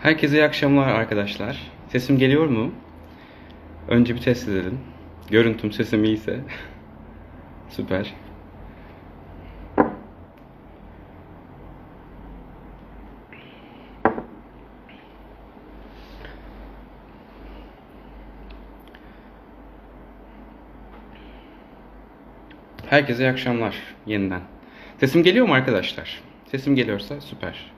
Herkese iyi akşamlar arkadaşlar. Sesim geliyor mu? Önce bir test edelim. Görüntüm, sesim iyiyse. Süper. Herkese iyi akşamlar yeniden. Sesim geliyor mu arkadaşlar? Sesim geliyorsa süper.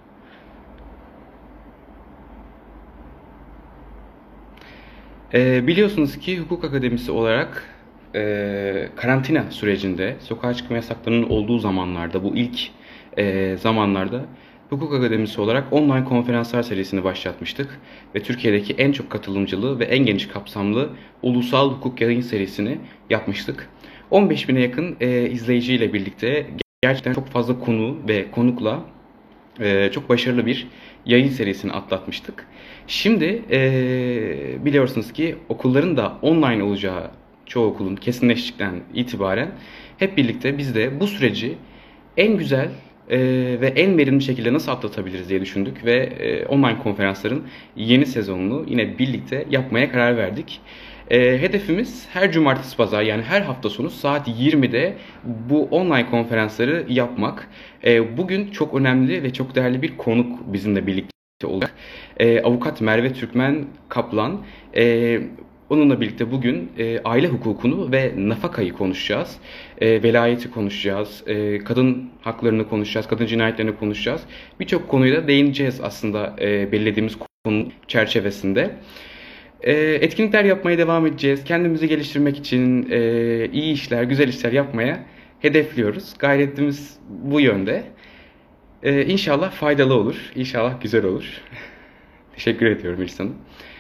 Biliyorsunuz ki Hukuk Akademisi olarak karantina sürecinde sokağa çıkma yasaklarının olduğu zamanlarda bu ilk zamanlarda Hukuk Akademisi olarak online konferanslar serisini başlatmıştık ve Türkiye'deki en çok katılımcılı ve en geniş kapsamlı ulusal hukuk yayın serisini yapmıştık. 15 bine yakın izleyiciyle birlikte gerçekten çok fazla konu ve konukla çok başarılı bir yayın serisini atlatmıştık. Şimdi biliyorsunuz ki okulların da online olacağı çoğu okulun kesinleştikten itibaren hep birlikte biz de bu süreci en güzel ve en verimli şekilde nasıl atlatabiliriz diye düşündük ve online konferansların yeni sezonunu yine birlikte yapmaya karar verdik. Hedefimiz her cumartesi pazar yani her hafta sonu saat 20'de bu online konferansları yapmak. Bugün çok önemli ve çok değerli bir konuk bizimle birlikte olacak. Avukat Merve Türkmen Kaplan. Onunla birlikte bugün aile hukukunu ve nafakayı konuşacağız. Velayeti konuşacağız. Kadın haklarını konuşacağız. Kadın cinayetlerini konuşacağız. Birçok konuya da değineceğiz aslında belirlediğimiz konu çerçevesinde. Etkinlikler yapmaya devam edeceğiz. Kendimizi geliştirmek için iyi işler, güzel işler yapmaya hedefliyoruz. Gayretimiz bu yönde. İnşallah faydalı olur. İnşallah güzel olur. Teşekkür ediyorum İlsan.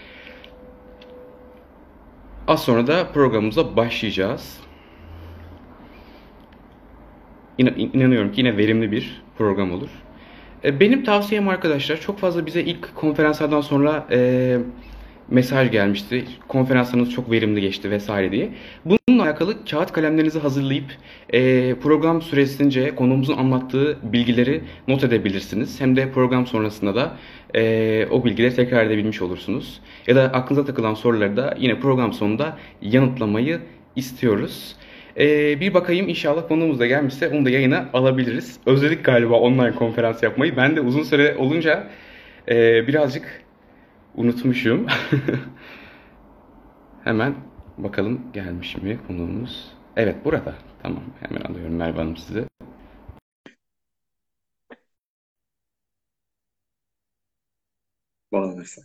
Az sonra da programımıza başlayacağız. İnanıyorum ki yine verimli bir program olur. Benim tavsiyem arkadaşlar çok fazla bize ilk konferanslardan sonra mesaj gelmişti. Konferanslarınız çok verimli geçti vesaire diye. Bununla alakalı kağıt kalemlerinizi hazırlayıp program süresince konuğumuzun anlattığı bilgileri not edebilirsiniz. Hem de program sonrasında da o bilgileri tekrar edebilmiş olursunuz. Ya da aklınıza takılan soruları da yine program sonunda yanıtlamayı istiyoruz. Bir bakayım inşallah konuğumuz da gelmişse onu da yayına alabiliriz. Özledik galiba online konferans yapmayı. Ben de uzun süre olunca birazcık unutmuşum. Hemen bakalım gelmiş mi konuğumuz. Evet burada. Tamam hemen alıyorum Merve Hanım sizi. Bağlanırsa.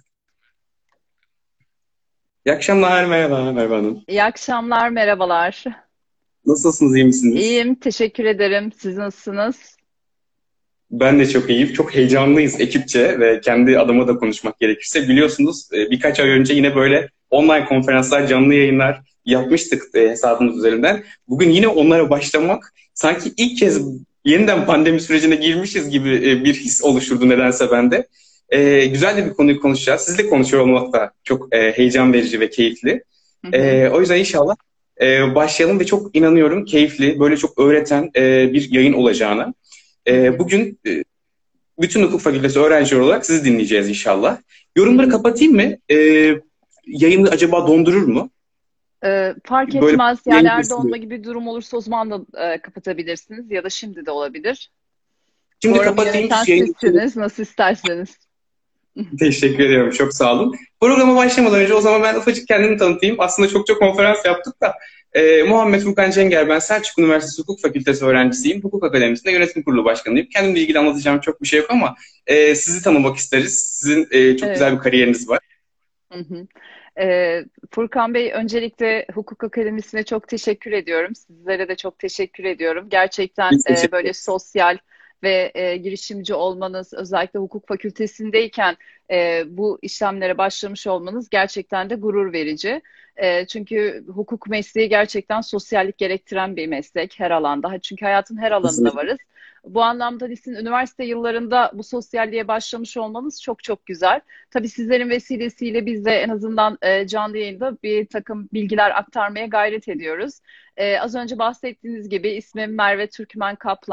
İyi akşamlar merhaba Merve Hanım. İyi akşamlar, merhabalar. Nasılsınız iyi misiniz? İyiyim, teşekkür ederim. Siz nasılsınız? Ben de çok iyiyim. Çok heyecanlıyız ekipçe ve kendi adıma da konuşmak gerekirse. Biliyorsunuz birkaç ay önce yine böyle online konferanslar, canlı yayınlar yapmıştık hesabımız üzerinden. Bugün yine onlara başlamak sanki ilk kez yeniden pandemi sürecine girmişiz gibi bir his oluşturdu nedense bende. Güzel de bir konuyu konuşacağız. Sizle konuşuyor olmak da çok heyecan verici ve keyifli. Hı hı. O yüzden inşallah başlayalım ve çok inanıyorum keyifli, böyle çok öğreten bir yayın olacağına. Hı hı. Bugün bütün hukuk fakültesi öğrencileri olarak sizi dinleyeceğiz inşallah. Yorumları kapatayım mı? Yayını acaba dondurur mu? Fark Böyle etmez. yayın Yerlerde kesiliyor. olma gibi bir durum olursa o zaman da kapatabilirsiniz ya da şimdi de olabilir. Şimdi Programı kapatayım. yöneten Yayını... sizsiniz, nasıl isterseniz. Teşekkür ediyorum. Çok sağ olun. Programa başlamadan önce o zaman ben ufacık kendimi tanıtayım. Aslında çokça konferans yaptık da. Muhammed Furkan Cenger, ben Selçuk Üniversitesi Hukuk Fakültesi öğrencisiyim. Hukuk Akademisi'nde yönetim kurulu başkanıyım. Kendimle ilgili anlatacağım çok bir şey yok ama sizi tanımak isteriz. Sizin çok Evet. güzel bir kariyeriniz var. Hı hı. Furkan Bey, öncelikle Hukuk Akademisi'ne çok teşekkür ediyorum. Sizlere de çok teşekkür ediyorum. Gerçekten Biz teşekkür böyle ederiz. sosyal ve girişimci olmanız, özellikle hukuk fakültesindeyken bu işlemlere başlamış olmanız gerçekten de gurur verici. Çünkü hukuk mesleği gerçekten sosyallik gerektiren bir meslek her alanda. Çünkü hayatın her alanında Kesinlikle. varız. Bu anlamda sizin üniversite yıllarında bu sosyalliğe başlamış olmanız çok çok güzel. Tabii sizlerin vesilesiyle biz de en azından canlı yayında bir takım bilgiler aktarmaya gayret ediyoruz. Az önce bahsettiğiniz gibi ismim Merve Türkmen Kaplan.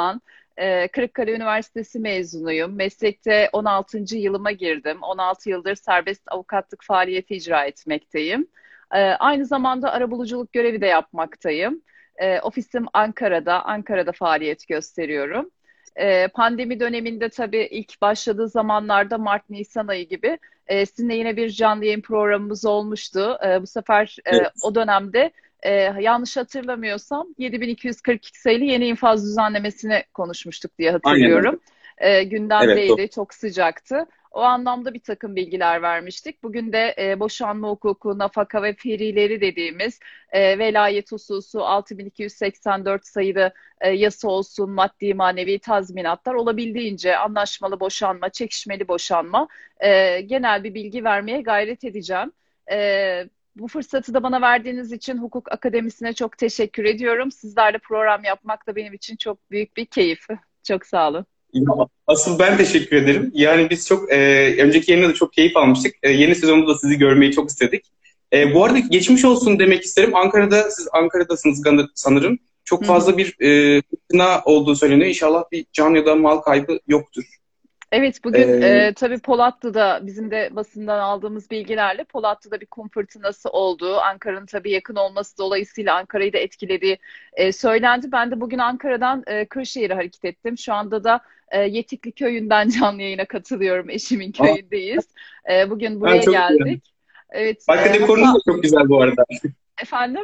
Kırıkkale Üniversitesi mezunuyum. Meslekte 16. yılıma girdim. 16 yıldır serbest avukatlık faaliyeti icra etmekteyim. Aynı zamanda arabuluculuk görevi de yapmaktayım. Ofisim Ankara'da, Ankara'da faaliyet gösteriyorum. Pandemi döneminde tabii ilk başladığı zamanlarda Mart-Nisan ayı gibi sizinle yine bir canlı yayın programımız olmuştu. Bu sefer Evet, o dönemde yanlış hatırlamıyorsam 7242 sayılı yeni infaz düzenlemesini konuşmuştuk diye aynen öyle. hatırlıyorum. Evet, doğru. Gündemdeydi, çok sıcaktı. O anlamda bir takım bilgiler vermiştik. Bugün de boşanma hukuku, nafaka ve ferileri dediğimiz velayet hususu 6284 sayılı yasa olsun, maddi manevi tazminatlar olabildiğince anlaşmalı boşanma, çekişmeli boşanma genel bir bilgi vermeye gayret edeceğim. Bu fırsatı da bana verdiğiniz için Hukuk Akademisi'ne çok teşekkür ediyorum. Sizlerle program yapmak da benim için çok büyük bir keyif. Çok sağ olun. Ya, asıl ben teşekkür ederim. Yani biz çok önceki yayında da çok keyif almıştık. Yeni sezonda da sizi görmeyi çok istedik. Bu arada geçmiş olsun demek isterim. Siz Ankara'dasınız sanırım. Çok Hı hı. fazla bir fırtına olduğu söyleniyor. İnşallah bir can ya da mal kaybı yoktur. Evet, bugün E, tabii Polatlı'da bizim de basından aldığımız bilgilerle Polatlı'da bir kum fırtınası olduğu, Ankara'nın tabii yakın olması dolayısıyla Ankara'yı da etkilediği söylendi. Ben de bugün Ankara'dan Kırşehir'e hareket ettim. Şu anda da Yetikli köyünden canlı yayına katılıyorum. Eşimin Aa, köyündeyiz. Bugün ben buraya çok beğendim. geldik. Evet, Arka dekorunuz hatta da çok güzel bu arada. efendim.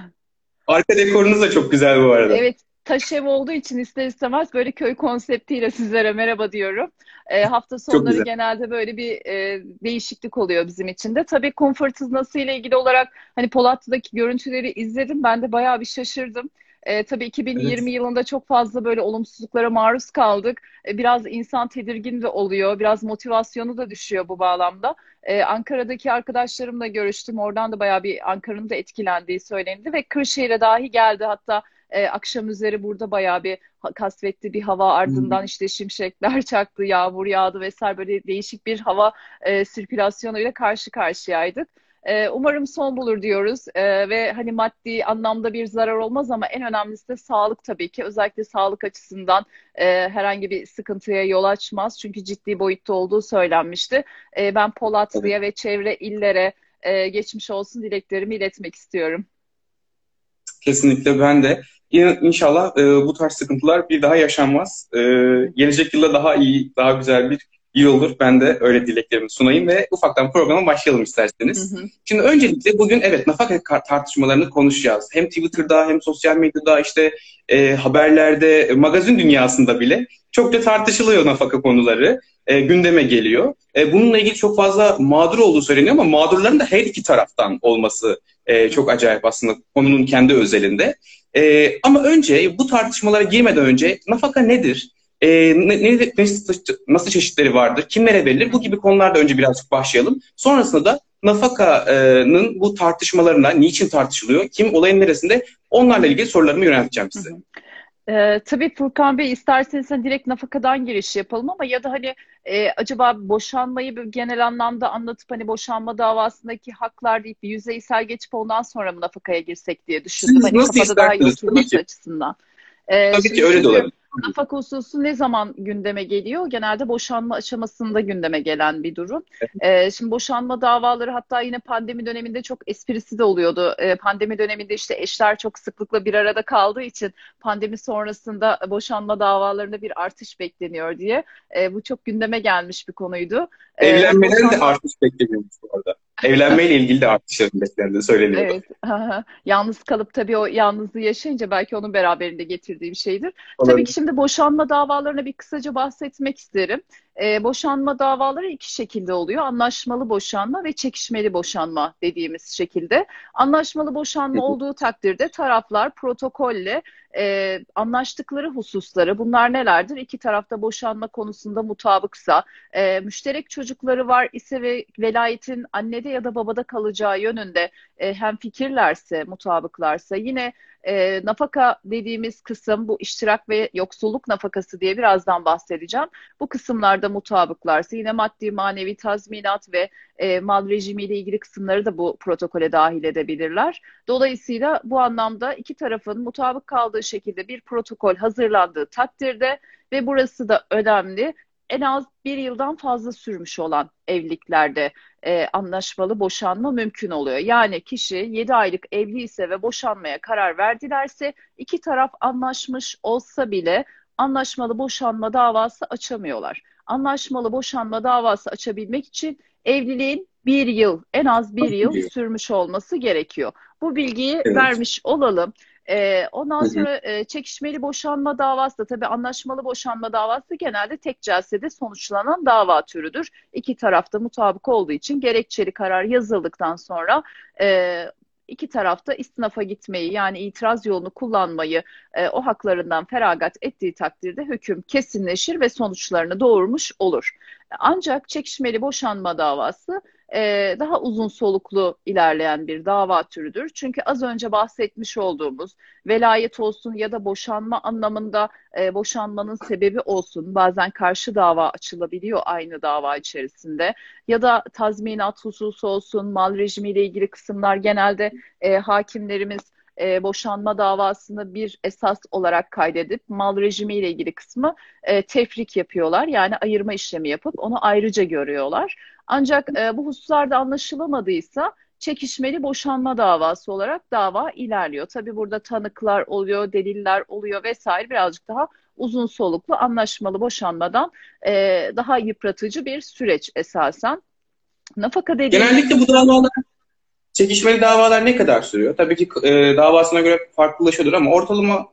Arka dekorunuz da çok güzel bu arada. Evet, taş ev olduğu için ister istemez böyle köy konseptiyle sizlere merhaba diyorum. Hafta Çok sonları güzel. genelde böyle bir değişiklik oluyor bizim için de. Tabii kum fırtınası ile ilgili olarak hani Polatlı'daki görüntüleri izledim. Ben de bayağı bir şaşırdım. Tabii Evet. 2020 yılında çok fazla böyle olumsuzluklara maruz kaldık. Biraz insan tedirgin de oluyor. Biraz motivasyonu da düşüyor bu bağlamda. Ankara'daki arkadaşlarımla görüştüm. Oradan da bayağı bir Ankara'nın da etkilendiği söylendi ve Kırşehir'e dahi geldi. Hatta akşam üzeri burada bayağı bir kasvetli bir hava, ardından işte şimşekler çaktı, yağmur yağdı vesaire, böyle değişik bir hava sirkülasyonuyla karşı karşıyaydık. Umarım son bulur diyoruz. Ve hani maddi anlamda bir zarar olmaz ama en önemlisi de sağlık tabii ki. Özellikle sağlık açısından herhangi bir sıkıntıya yol açmaz. Çünkü ciddi boyutta olduğu söylenmişti. Ben Evet. Polatlı'ya ve çevre illere geçmiş olsun dileklerimi iletmek istiyorum. Kesinlikle ben de. İnşallah bu tarz sıkıntılar bir daha yaşanmaz. Gelecek yılda daha iyi, daha güzel bir yıl olur. Ben de öyle dileklerimi sunayım ve ufaktan programa başlayalım Hı isterseniz. hı. Şimdi öncelikle bugün evet nafaka tartışmalarını konuşacağız. Hem Twitter'da hem sosyal medyada işte haberlerde, magazin dünyasında bile çokça tartışılıyor nafaka konuları. Gündeme geliyor. Bununla ilgili çok fazla mağdur olduğu söyleniyor ama mağdurların da her iki taraftan olması Hı çok hı. acayip aslında konunun kendi özelinde. Ama önce bu tartışmalara girmeden önce nafaka nedir? Nasıl çeşitleri vardır? Kimlere Hı verilir? Bu hı. gibi konularda önce birazcık başlayalım. Sonrasında da nafakanın bu tartışmalarına niçin tartışılıyor? Kim olayın neresinde? Onlarla ilgili sorularımı yönelteceğim Hı size. hı. Tabii Furkan Bey, isterseniz hani direkt nafakadan giriş yapalım ama ya da hani acaba boşanmayı bir genel anlamda anlatıp hani boşanma davasındaki haklar deyip bir yüzeysel geçip ondan sonra mı nafakaya girsek diye düşündüm. Siz Hani nasıl kafada daha iyi isterseniz tabii oturması ki. açısından. Tabii ki Şimdi öyle de çünkü olabilir. nafaka hususu ne zaman gündeme geliyor? Genelde boşanma aşamasında gündeme gelen bir durum. Şimdi boşanma davaları hatta yine pandemi döneminde çok esprisi de oluyordu. Pandemi döneminde işte eşler çok sıklıkla bir arada kaldığı için pandemi sonrasında boşanma davalarında bir artış bekleniyor diye. Bu çok gündeme gelmiş bir konuydu. Hani Evlenmeden de boşanma artış bekleniyormuş bu arada. Evlenmeyle ilgili de artışların beklendiği söyleniyordu. Evet. Yalnız kalıp tabii o yalnızlığı yaşayınca belki onun beraberinde getirdiği bir şeydir. Tabii ki Olabilir. şimdi boşanma davalarına bir kısaca bahsetmek isterim. Boşanma davaları iki şekilde oluyor. Anlaşmalı boşanma ve çekişmeli boşanma dediğimiz şekilde. Anlaşmalı Hı boşanma hı. olduğu takdirde taraflar protokolle anlaştıkları hususları, bunlar nelerdir? İki tarafta boşanma konusunda mutabıksa, müşterek çocukları var ise ve velayetin annede ya da babada kalacağı yönünde hemfikirlerse, mutabıklarsa, yine nafaka dediğimiz kısım, bu iştirak ve yoksulluk nafakası diye birazdan bahsedeceğim. Bu kısımlarda mutabıklarsa yine maddi manevi tazminat ve mal rejimiyle ilgili kısımları da bu protokole dahil edebilirler. Dolayısıyla bu anlamda iki tarafın mutabık kaldığı şekilde bir protokol hazırlandığı takdirde Ve burası da önemli. En az bir yıldan fazla sürmüş olan evliliklerde anlaşmalı boşanma mümkün oluyor. Yani kişi 7 aylık evli ise ve boşanmaya karar verdilerse iki taraf anlaşmış olsa bile anlaşmalı boşanma davası açamıyorlar. Anlaşmalı boşanma davası açabilmek için evliliğin bir yıl, en az bir yıl sürmüş olması gerekiyor. Bu bilgiyi Evet. vermiş olalım. Ondan Hı hı. sonra çekişmeli boşanma davası da tabii anlaşmalı boşanma davası genelde tek celsede sonuçlanan dava türüdür. İki tarafta mutabık olduğu için gerekçeli karar yazıldıktan sonra e, iki tarafta istinafa gitmeyi yani itiraz yolunu kullanmayı o haklarından feragat ettiği takdirde hüküm kesinleşir ve sonuçlarını doğurmuş olur. Ancak çekişmeli boşanma davası daha uzun soluklu ilerleyen bir dava türüdür. Çünkü az önce bahsetmiş olduğumuz velayet olsun ya da boşanma anlamında boşanmanın sebebi olsun. Bazen karşı dava açılabiliyor aynı dava içerisinde. Ya da tazminat hususu olsun, mal rejimiyle ilgili kısımlar genelde hakimlerimiz boşanma davasını bir esas olarak kaydedip mal rejimiyle ilgili kısmı tefrik yapıyorlar. Yani ayırma işlemi yapıp onu ayrıca görüyorlar. Ancak bu hususlarda anlaşılamadıysa çekişmeli boşanma davası olarak dava ilerliyor. Tabii burada tanıklar oluyor, deliller oluyor vesaire birazcık daha uzun soluklu anlaşmalı boşanmadan daha yıpratıcı bir süreç esasen. Nafaka dediğimiz Genellikle bu davalar, çekişmeli davalar ne kadar sürüyor? Tabii ki davasına göre farklılaşıyordur ama ortalama.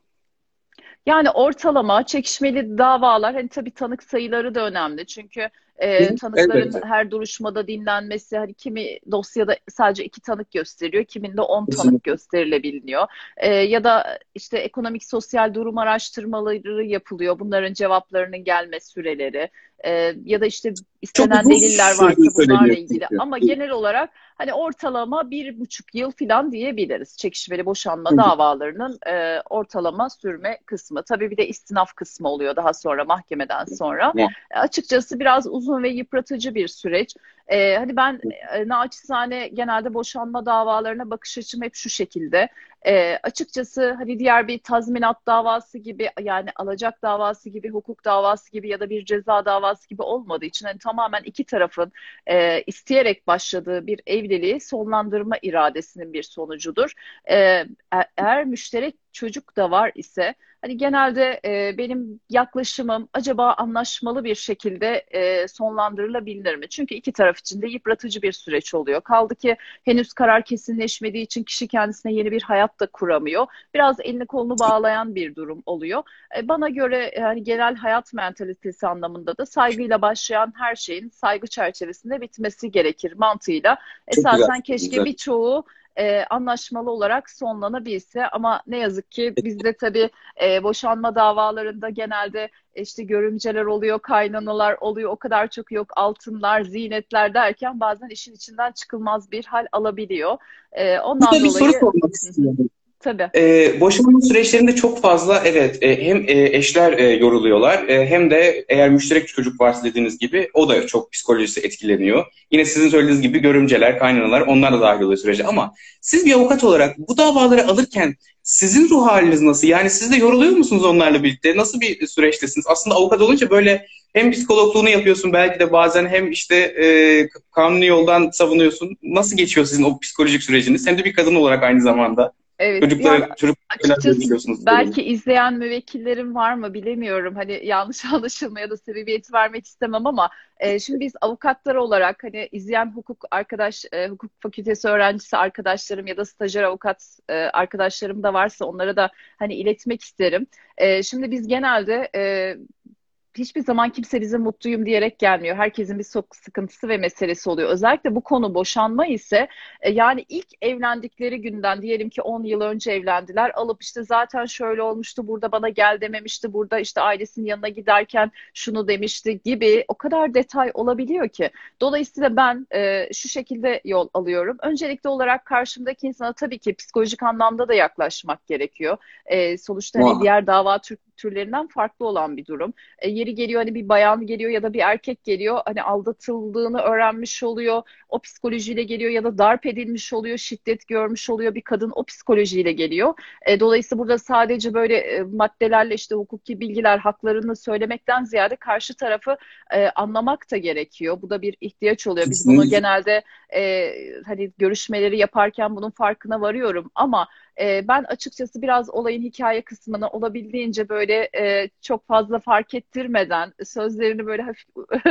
yani ortalama çekişmeli davalar hani tabii tanık sayıları da önemli. Çünkü Hı hı. tanıkların Elbette. her duruşmada dinlenmesi hani kimi dosyada sadece iki tanık gösteriyor, kiminde 10 tanık Kesinlikle. gösterilebiliyor. Ya da işte ekonomik sosyal durum araştırmaları yapılıyor. Bunların cevaplarının gelme süreleri ya da işte Çok istenen uzun deliller sürdüğü varsa bunlarla söyleniyor ilgili. çünkü. Ama genel olarak hani ortalama 1,5 yıl falan diyebiliriz çekişmeli Hı boşanma hı. davalarının ortalama sürme kısmı. Tabii bir de istinaf kısmı oluyor daha sonra mahkemeden sonra. Açıkçası biraz uzun ve yıpratıcı bir süreç. Hani ben naçizane genelde boşanma davalarına bakış açım hep şu şekilde. Açıkçası hani diğer bir tazminat davası gibi yani alacak davası gibi, hukuk davası gibi ya da bir ceza davası gibi olmadığı için hani tamamen iki tarafın isteyerek başladığı bir evliliği sonlandırma iradesinin bir sonucudur. Eğer müşterek çocuk da var ise hani genelde benim yaklaşımım acaba anlaşmalı bir şekilde sonlandırılabilir mi? Çünkü iki taraf için de yıpratıcı bir süreç oluyor. Kaldı ki henüz karar kesinleşmediği için kişi kendisine yeni bir hayat da kuramıyor. Biraz elini kolunu bağlayan bir durum oluyor. Bana göre yani genel hayat mentalitesi anlamında da saygıyla başlayan her şeyin saygı çerçevesinde bitmesi gerekir mantığıyla. Çok güzel Esasen söylediniz. keşke birçoğu anlaşmalı olarak sonlanabilse ama ne yazık ki bizde tabii boşanma davalarında genelde işte görümceler oluyor, kaynanalar oluyor, o kadar çok yok altınlar, zinetler derken bazen işin içinden çıkılmaz bir hal alabiliyor. Ondan Burada bir soru dolayı sormak hı hı, istiyorum. tabii. Boşanma süreçlerinde çok fazla evet hem eşler yoruluyorlar hem de eğer müşterek çocuk varsa dediğiniz gibi o da çok psikolojisi etkileniyor. Yine sizin söylediğiniz gibi görümceler, kaynanalar onlar da dahil oluyor sürece ama siz bir avukat olarak bu davaları alırken sizin ruh haliniz nasıl? Yani siz de yoruluyor musunuz onlarla birlikte? Nasıl bir süreçtesiniz? Aslında avukat olunca böyle hem psikologluğunu yapıyorsun belki de bazen hem işte kanuni yoldan savunuyorsun. Nasıl geçiyor sizin o psikolojik süreciniz? Hem de bir kadın olarak aynı zamanda. Evet, yani Çocuklarla açıkçası görüşüyorsunuz sanırım. belki izleyen müvekkillerim var mı bilemiyorum. Hani yanlış anlaşılma ya da sebebiyet vermek istemem ama şimdi biz avukatlar olarak hani izleyen hukuk fakültesi öğrencisi arkadaşlarım ya da stajyer avukat arkadaşlarım da varsa onlara da hani iletmek isterim. Şimdi biz genelde hiçbir zaman kimse bize mutluyum diyerek gelmiyor. Herkesin bir sıkıntısı ve meselesi oluyor. Özellikle bu konu boşanma ise yani ilk evlendikleri günden diyelim ki 10 yıl önce evlendiler. Alıp işte zaten şöyle olmuştu, burada bana gel dememişti, burada işte ailesinin yanına giderken şunu demişti gibi o kadar detay olabiliyor ki. Dolayısıyla ben şu şekilde yol alıyorum. Öncelikli olarak karşımdaki insana tabii ki psikolojik anlamda da yaklaşmak gerekiyor. Sonuçta hani Muhakkak. diğer türlerinden farklı olan bir durum. Yeri geliyor hani bir bayan geliyor ya da bir erkek geliyor, hani aldatıldığını öğrenmiş oluyor, o psikolojiyle geliyor ya da darp edilmiş oluyor, şiddet görmüş oluyor bir kadın, o psikolojiyle geliyor. Dolayısıyla burada sadece böyle maddelerle işte hukuki bilgiler, haklarını söylemekten ziyade karşı tarafı anlamak da gerekiyor. Bu da bir ihtiyaç oluyor. Biz bunu Kesinlikle. genelde hani görüşmeleri yaparken bunun farkına varıyorum ama ben açıkçası biraz olayın hikaye kısmını olabildiğince böyle çok fazla fark ettirmeden, sözlerini böyle hafif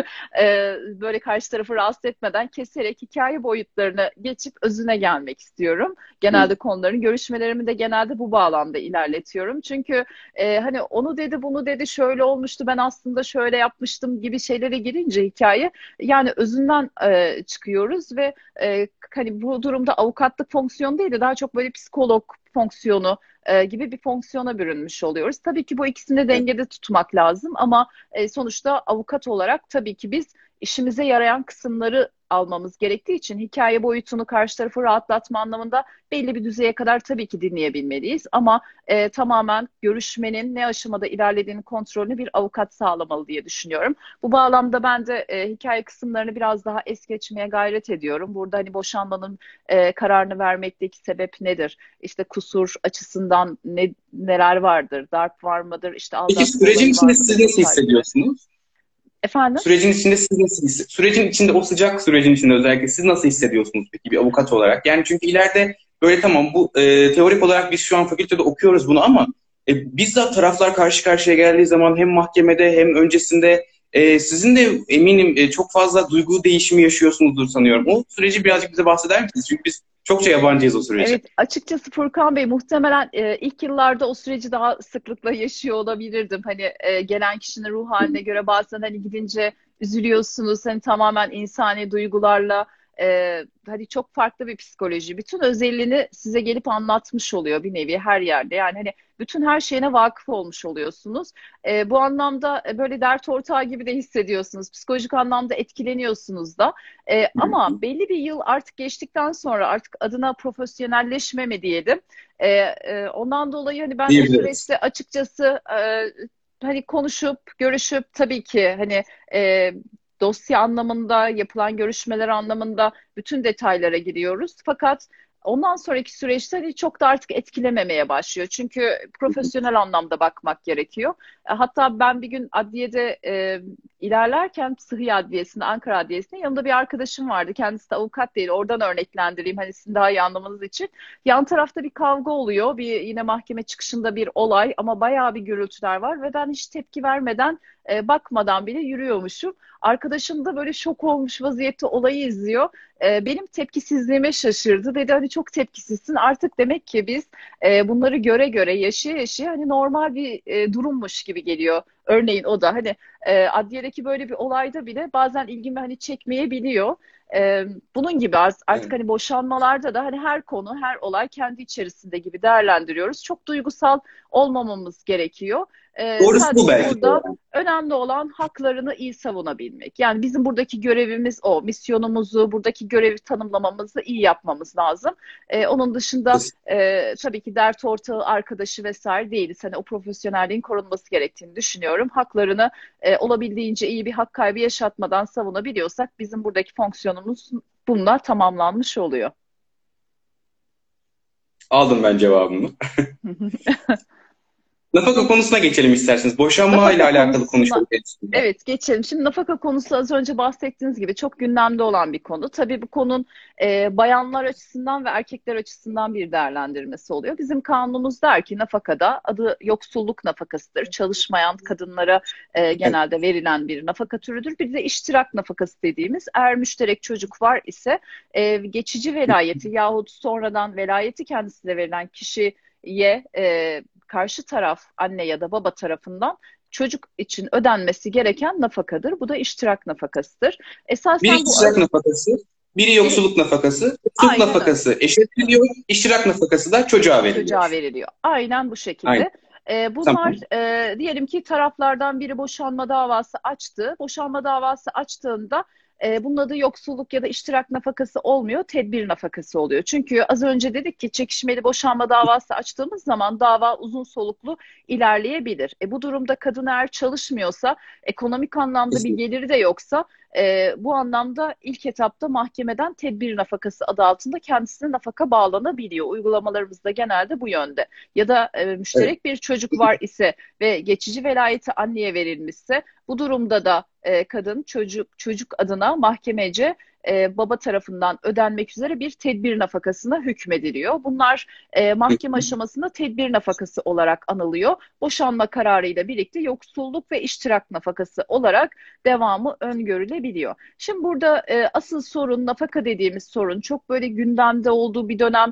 böyle karşı tarafı rahatsız etmeden keserek hikaye boyutlarını geçip özüne gelmek istiyorum. Genelde konuların görüşmelerimi de genelde bu bağlamda ilerletiyorum. Çünkü hani onu dedi, bunu dedi, şöyle olmuştu, ben aslında şöyle yapmıştım gibi şeylere girince hikaye, yani özünden çıkıyoruz ve hani bu durumda avukatlık fonksiyonu değil de daha çok böyle psikolog fonksiyonu gibi bir fonksiyona bürünmüş oluyoruz. Tabii ki bu ikisini de Evet. dengede tutmak lazım ama sonuçta avukat olarak tabii ki biz işimize yarayan kısımları almamız gerektiği için hikaye boyutunu karşı tarafı rahatlatma anlamında belli bir düzeye kadar tabii ki dinleyebilmeliyiz. Ama tamamen görüşmenin ne aşamada ilerlediğini kontrolünü bir avukat sağlamalı diye düşünüyorum. Bu bağlamda ben de hikaye kısımlarını biraz daha es geçmeye gayret ediyorum. Burada hani boşanmanın kararını vermekteki sebep nedir? İşte kusur açısından neler vardır? Darp var mıdır? İşte Peki aldatma sürecin olayı var içinde siz mıdır nasıl vesaire. hissediyorsunuz? Efendim? Sürecin içinde siz nasıl sürecin içinde o sıcak sürecin içinde özellikle siz nasıl hissediyorsunuz peki bir avukat olarak? Yani çünkü ileride böyle tamam bu teorik olarak biz şu an fakültede okuyoruz bunu ama bizzat taraflar karşı karşıya geldiği zaman hem mahkemede hem öncesinde sizin de eminim çok fazla duygu değişimi yaşıyorsunuzdur sanıyorum. O süreci birazcık bize bahseder misiniz? Çünkü biz çokça yabancıyız o sürece. Evet, açıkçası Furkan Bey, muhtemelen ilk yıllarda o süreci daha sıklıkla yaşıyor olabilirdim. Hani gelen kişinin ruh haline göre bazen hani gidince üzülüyorsunuz. Hani tamamen insani duygularla hani çok farklı bir psikoloji. Bütün özelliğini size gelip anlatmış oluyor bir nevi her yerde. Yani hani bütün her şeyine vakıf olmuş oluyorsunuz. Bu anlamda böyle dert ortağı gibi de hissediyorsunuz. Psikolojik anlamda etkileniyorsunuz da. Ama belli bir yıl artık geçtikten sonra artık adına profesyonelleşme mi diyelim. Ondan dolayı hani ben o Diyebiliriz. süreçte açıkçası hani konuşup görüşüp tabii ki hani dosya anlamında, yapılan görüşmeler anlamında bütün detaylara giriyoruz. Fakat ondan sonraki süreçte hani çok da artık etkilememeye başlıyor. Çünkü profesyonel anlamda bakmak gerekiyor. Hatta ben bir gün adliyede ilerlerken Sıhhi Adliyesi'nde, Ankara Adliyesi'nde yanımda bir arkadaşım vardı. Kendisi de avukat değil. Oradan örneklendireyim hani sizin daha iyi anlamanız için. Yan tarafta bir kavga oluyor. Bir yine mahkeme çıkışında bir olay ama bayağı bir gürültüler var ve ben hiç tepki vermeden bakmadan bile yürüyormuşum. Arkadaşım da böyle şok olmuş vaziyette olayı izliyor. Benim tepkisizliğime şaşırdı. Dedi hani çok tepkisizsin. Artık demek ki biz bunları göre göre yaşaya yaşaya hani normal bir durummuş gibi geliyor. Örneğin o da hani adliyedeki böyle bir olayda bile bazen ilgimi hani çekmeyebiliyor. Bunun gibi artık Evet. hani boşanmalarda da hani her konu, her olay kendi içerisinde gibi değerlendiriyoruz. Çok duygusal olmamamız gerekiyor. Doğrusu bu Sadece belki de. burada önemli olan haklarını iyi savunabilmek. Yani bizim buradaki görevimiz o. Misyonumuzu, buradaki görevi tanımlamamızı iyi yapmamız lazım. Onun dışında tabii ki dert ortağı, arkadaşı vesaire değiliz. Hani o profesyonelliğin korunması gerektiğini düşünüyorum. Haklarını olabildiğince iyi bir hak kaybı yaşatmadan savunabiliyorsak bizim buradaki fonksiyonumuz bununla tamamlanmış oluyor. Aldım ben cevabımı. Nafaka konusuna geçelim isterseniz. Boşanma ile Nafaka alakalı konusuna konuşalım aslında. evet geçelim. Şimdi nafaka konusu az önce bahsettiğiniz gibi çok gündemde olan bir konu. Tabii bu konunun bayanlar açısından ve erkekler açısından bir değerlendirmesi oluyor. Bizim kanunumuz der ki nafakada adı yoksulluk nafakasıdır. Çalışmayan kadınlara Evet. genelde verilen bir nafaka türüdür. Bir de iştirak nafakası dediğimiz eğer müşterek çocuk var ise geçici velayeti yahut sonradan velayeti kendisine verilen kişiye karşı taraf anne ya da baba tarafından çocuk için ödenmesi gereken nafakadır. Bu da iştirak nafakasıdır. Biri Esasen bu iştirak nafakası, biri evet, yoksulluk nafakası. Yoksulluk aynen öyle. nafakası eşe veriliyor, iştirak nafakası da çocuğa Çocuğa veriliyor. veriliyor. Aynen bu Aynen. şekilde. Bunlar Tamam. diyelim ki taraflardan biri boşanma davası açtı. Boşanma davası açtığında bunun adı yoksulluk ya da iştirak nafakası olmuyor, tedbir nafakası oluyor. Çünkü az önce dedik ki çekişmeli boşanma davası açtığımız zaman dava uzun soluklu ilerleyebilir. Bu durumda kadın eğer çalışmıyorsa, ekonomik anlamda bir Kesinlikle. geliri de yoksa, bu anlamda ilk etapta mahkemeden tedbir nafakası adı altında kendisine nafaka bağlanabiliyor. Uygulamalarımız da genelde bu yönde. Ya da Evet. müşterek bir çocuk var ise ve geçici velayeti anneye verilmişse, bu durumda da kadın çocuk adına mahkemece baba tarafından ödenmek üzere bir tedbir nafakasına hükmediliyor. Bunlar mahkeme aşamasında tedbir nafakası olarak anılıyor. Boşanma kararıyla birlikte yoksulluk ve iştirak nafakası olarak devamı öngörülebiliyor. Şimdi burada asıl sorun, nafaka dediğimiz sorun, çok böyle gündemde olduğu bir dönem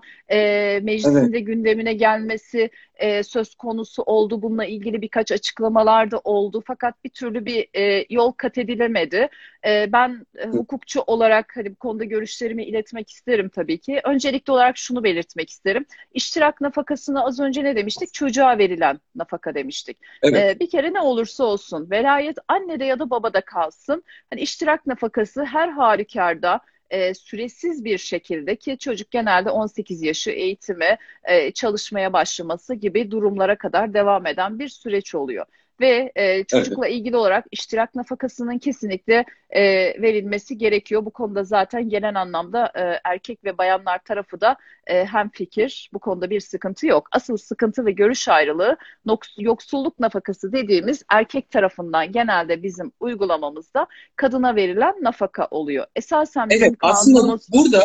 Evet. meclisinde gündemine gelmesi söz konusu oldu. Bununla ilgili birkaç açıklamalar da oldu. Fakat bir türlü bir yol kat edilemedi. Ben hukukçu olarak hani bu konuda görüşlerimi iletmek isterim tabii ki. Öncelikli olarak şunu belirtmek isterim. İştirak nafakasını az önce ne demiştik? Çocuğa verilen nafaka demiştik. Evet. Bir kere ne olursa olsun, velayet annede ya da babada kalsın. Hani iştirak nafakası her halükarda süresiz bir şekilde, ki çocuk genelde 18 yaşı, eğitime, çalışmaya başlaması gibi durumlara kadar devam eden bir süreç oluyor. Ve Evet. çocukla ilgili olarak iştirak nafakasının kesinlikle verilmesi gerekiyor. Bu konuda zaten genel anlamda erkek ve bayanlar tarafı da hemfikir. Bu konuda bir sıkıntı yok. Asıl sıkıntı ve görüş ayrılığı yoksulluk nafakası dediğimiz, erkek tarafından genelde bizim uygulamamızda kadına verilen nafaka oluyor. Esasen Evet. bizim Aslında kanunumuz, burada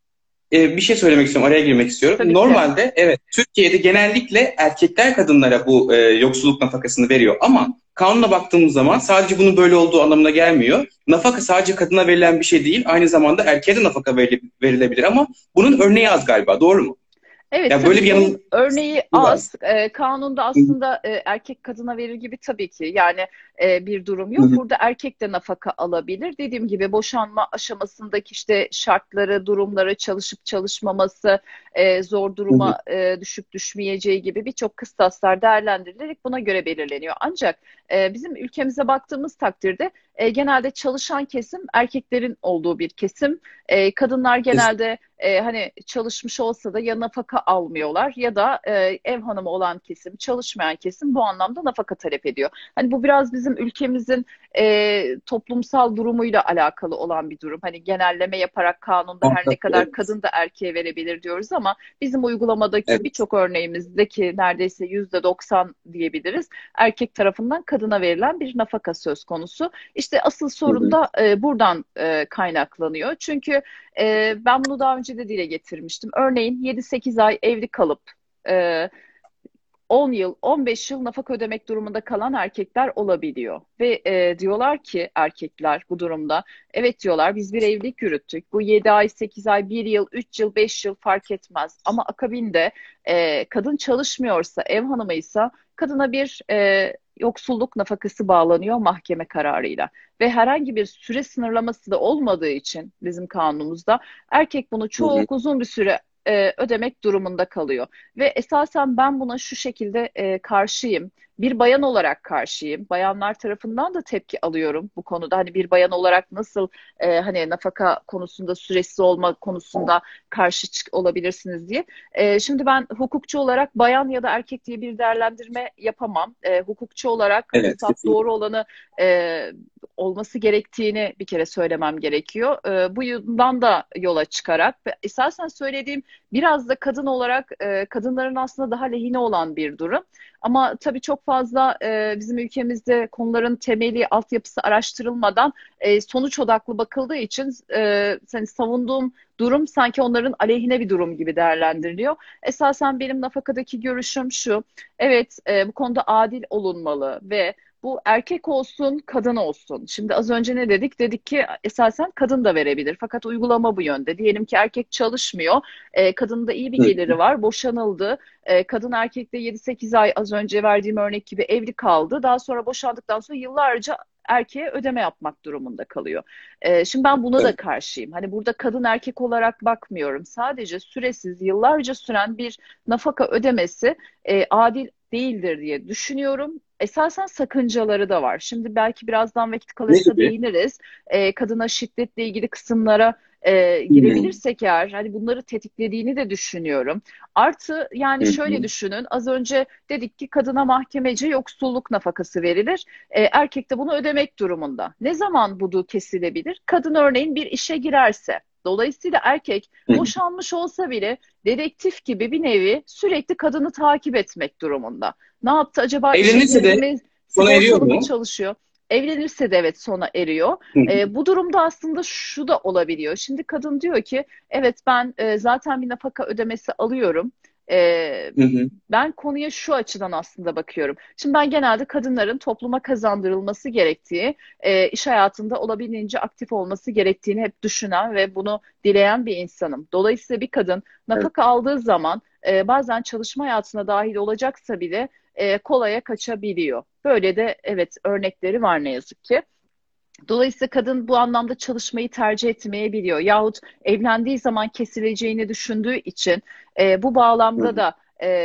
bir şey söylemek istiyorum, araya girmek istiyorum. tabii ki. Normalde evet, Türkiye'de genellikle erkekler kadınlara bu yoksulluk nafakasını veriyor ama kanuna baktığımız zaman sadece bunun böyle olduğu anlamına gelmiyor. Nafaka sadece kadına verilen bir şey değil, aynı zamanda erkeğe de nafaka verilebilir ama bunun örneği az galiba, doğru mu? Evet, Yani böyle tabii bir bunun yanılgı örneği var. az. Kanunda Hı aslında erkek kadına verir gibi tabii ki yani bir durum yok. hı. Burada erkek de nafaka alabilir. Dediğim gibi boşanma aşamasındaki işte şartları, durumları, çalışıp çalışmaması, zor Hı hı. duruma düşüp düşmeyeceği gibi birçok kıstaslar değerlendirilerek buna göre belirleniyor. Ancak bizim ülkemize baktığımız takdirde genelde çalışan kesim erkeklerin olduğu bir kesim. Kadınlar genelde hani çalışmış olsa da ya nafaka almıyorlar ya da ev hanımı olan kesim, çalışmayan kesim bu anlamda nafaka talep ediyor. Hani bu biraz bizim ülkemizin toplumsal durumuyla alakalı olan bir durum. Hani genelleme yaparak kanunda her ne Muhakkak, kadar evet. kadın da erkeğe verebilir diyoruz ama bizim uygulamadaki Evet. birçok örneğimizdeki neredeyse %90 diyebiliriz, erkek tarafından kadına verilen bir nafaka söz konusu. İşte asıl Hı sorun hı. da buradan kaynaklanıyor. Çünkü ben bunu daha önce de dile getirmiştim. Örneğin 7-8 ay evli kalıp e, 10 yıl, 15 yıl nafaka ödemek durumunda kalan erkekler olabiliyor. Ve diyorlar ki erkekler bu durumda, evet diyorlar, biz bir evlilik yürüttük. Bu 7 ay, 8 ay, 1 yıl, 3 yıl, 5 yıl fark etmez. Ama akabinde kadın çalışmıyorsa, ev hanımıysa kadına bir yoksulluk nafakası bağlanıyor mahkeme kararıyla. Ve herhangi bir süre sınırlaması da olmadığı için bizim kanunumuzda erkek bunu Hı hı. çok uzun bir süre ödemek durumunda kalıyor. Ve esasen ben buna şu şekilde karşıyım. Bir bayan olarak karşıyım. Bayanlar tarafından da tepki alıyorum bu konuda. Hani bir bayan olarak nasıl hani nafaka konusunda, süresiz olma konusunda karşı olabilirsiniz diye. Şimdi ben hukukçu olarak bayan ya da erkek diye bir değerlendirme yapamam. Hukukçu olarak hani Evet, saf kesinlikle. doğru olanı e, olması gerektiğini bir kere söylemem gerekiyor. Bu yüzden da yola çıkarak ve esasen söylediğim, biraz da kadın olarak kadınların aslında daha lehine olan bir durum. Ama tabii çok fazla bizim ülkemizde konuların temeli, altyapısı araştırılmadan sonuç odaklı bakıldığı için hani savunduğum durum sanki onların aleyhine bir durum gibi değerlendiriliyor. Esasen benim nafakadaki görüşüm şu: evet, bu konuda adil olunmalı ve bu erkek olsun, kadın olsun. Şimdi az önce ne dedik? Dedik ki esasen kadın da verebilir. Fakat uygulama bu yönde. Diyelim ki erkek çalışmıyor. Kadının da iyi bir Hı geliri var. Boşanıldı. Kadın erkekle 7-8 ay, az önce verdiğim örnek gibi, evli kaldı. Daha sonra boşandıktan sonra yıllarca erkeğe ödeme yapmak durumunda kalıyor. Şimdi ben buna da hı. karşıyım. Hani burada kadın erkek olarak bakmıyorum. Sadece süresiz, yıllarca süren bir nafaka ödemesi adil değildir diye düşünüyorum. esasen sakıncaları da var. Şimdi belki birazdan vakit Ne kalırsa gibi? değiniriz. Kadına şiddetle ilgili kısımlara Hı hı. girebilirsek eğer, hani bunları tetiklediğini de düşünüyorum. Artı yani Hı şöyle hı. düşünün. Az önce dedik ki kadına mahkemece yoksulluk nafakası verilir. Erkek de bunu ödemek durumunda. Ne zaman bu kesilebilir? Kadın örneğin bir işe girerse. Dolayısıyla erkek Hı. boşanmış olsa bile dedektif gibi bir nevi sürekli kadını takip etmek durumunda. Ne yaptı acaba, işe Evlenirse girdi de mi, sona eriyor sigortalı mı mu? çalışıyor? Evlenirse de evet sona eriyor. Hı hı. Bu durumda aslında şu da olabiliyor. Şimdi kadın diyor ki evet ben zaten bir nafaka ödemesi alıyorum. E, Hı hı. Ben konuya şu açıdan aslında bakıyorum. Şimdi ben genelde kadınların topluma kazandırılması gerektiği, iş hayatında olabildiğince aktif olması gerektiğini hep düşünen ve bunu dileyen bir insanım. Dolayısıyla bir kadın Evet. nafaka aldığı zaman bazen çalışma hayatına dahil olacaksa bile kolaya kaçabiliyor. Böyle de evet örnekleri var ne yazık ki. Dolayısıyla kadın bu anlamda çalışmayı tercih etmeyebiliyor. Yahut evlendiği zaman kesileceğini düşündüğü için bu Hı bağlamda hı. da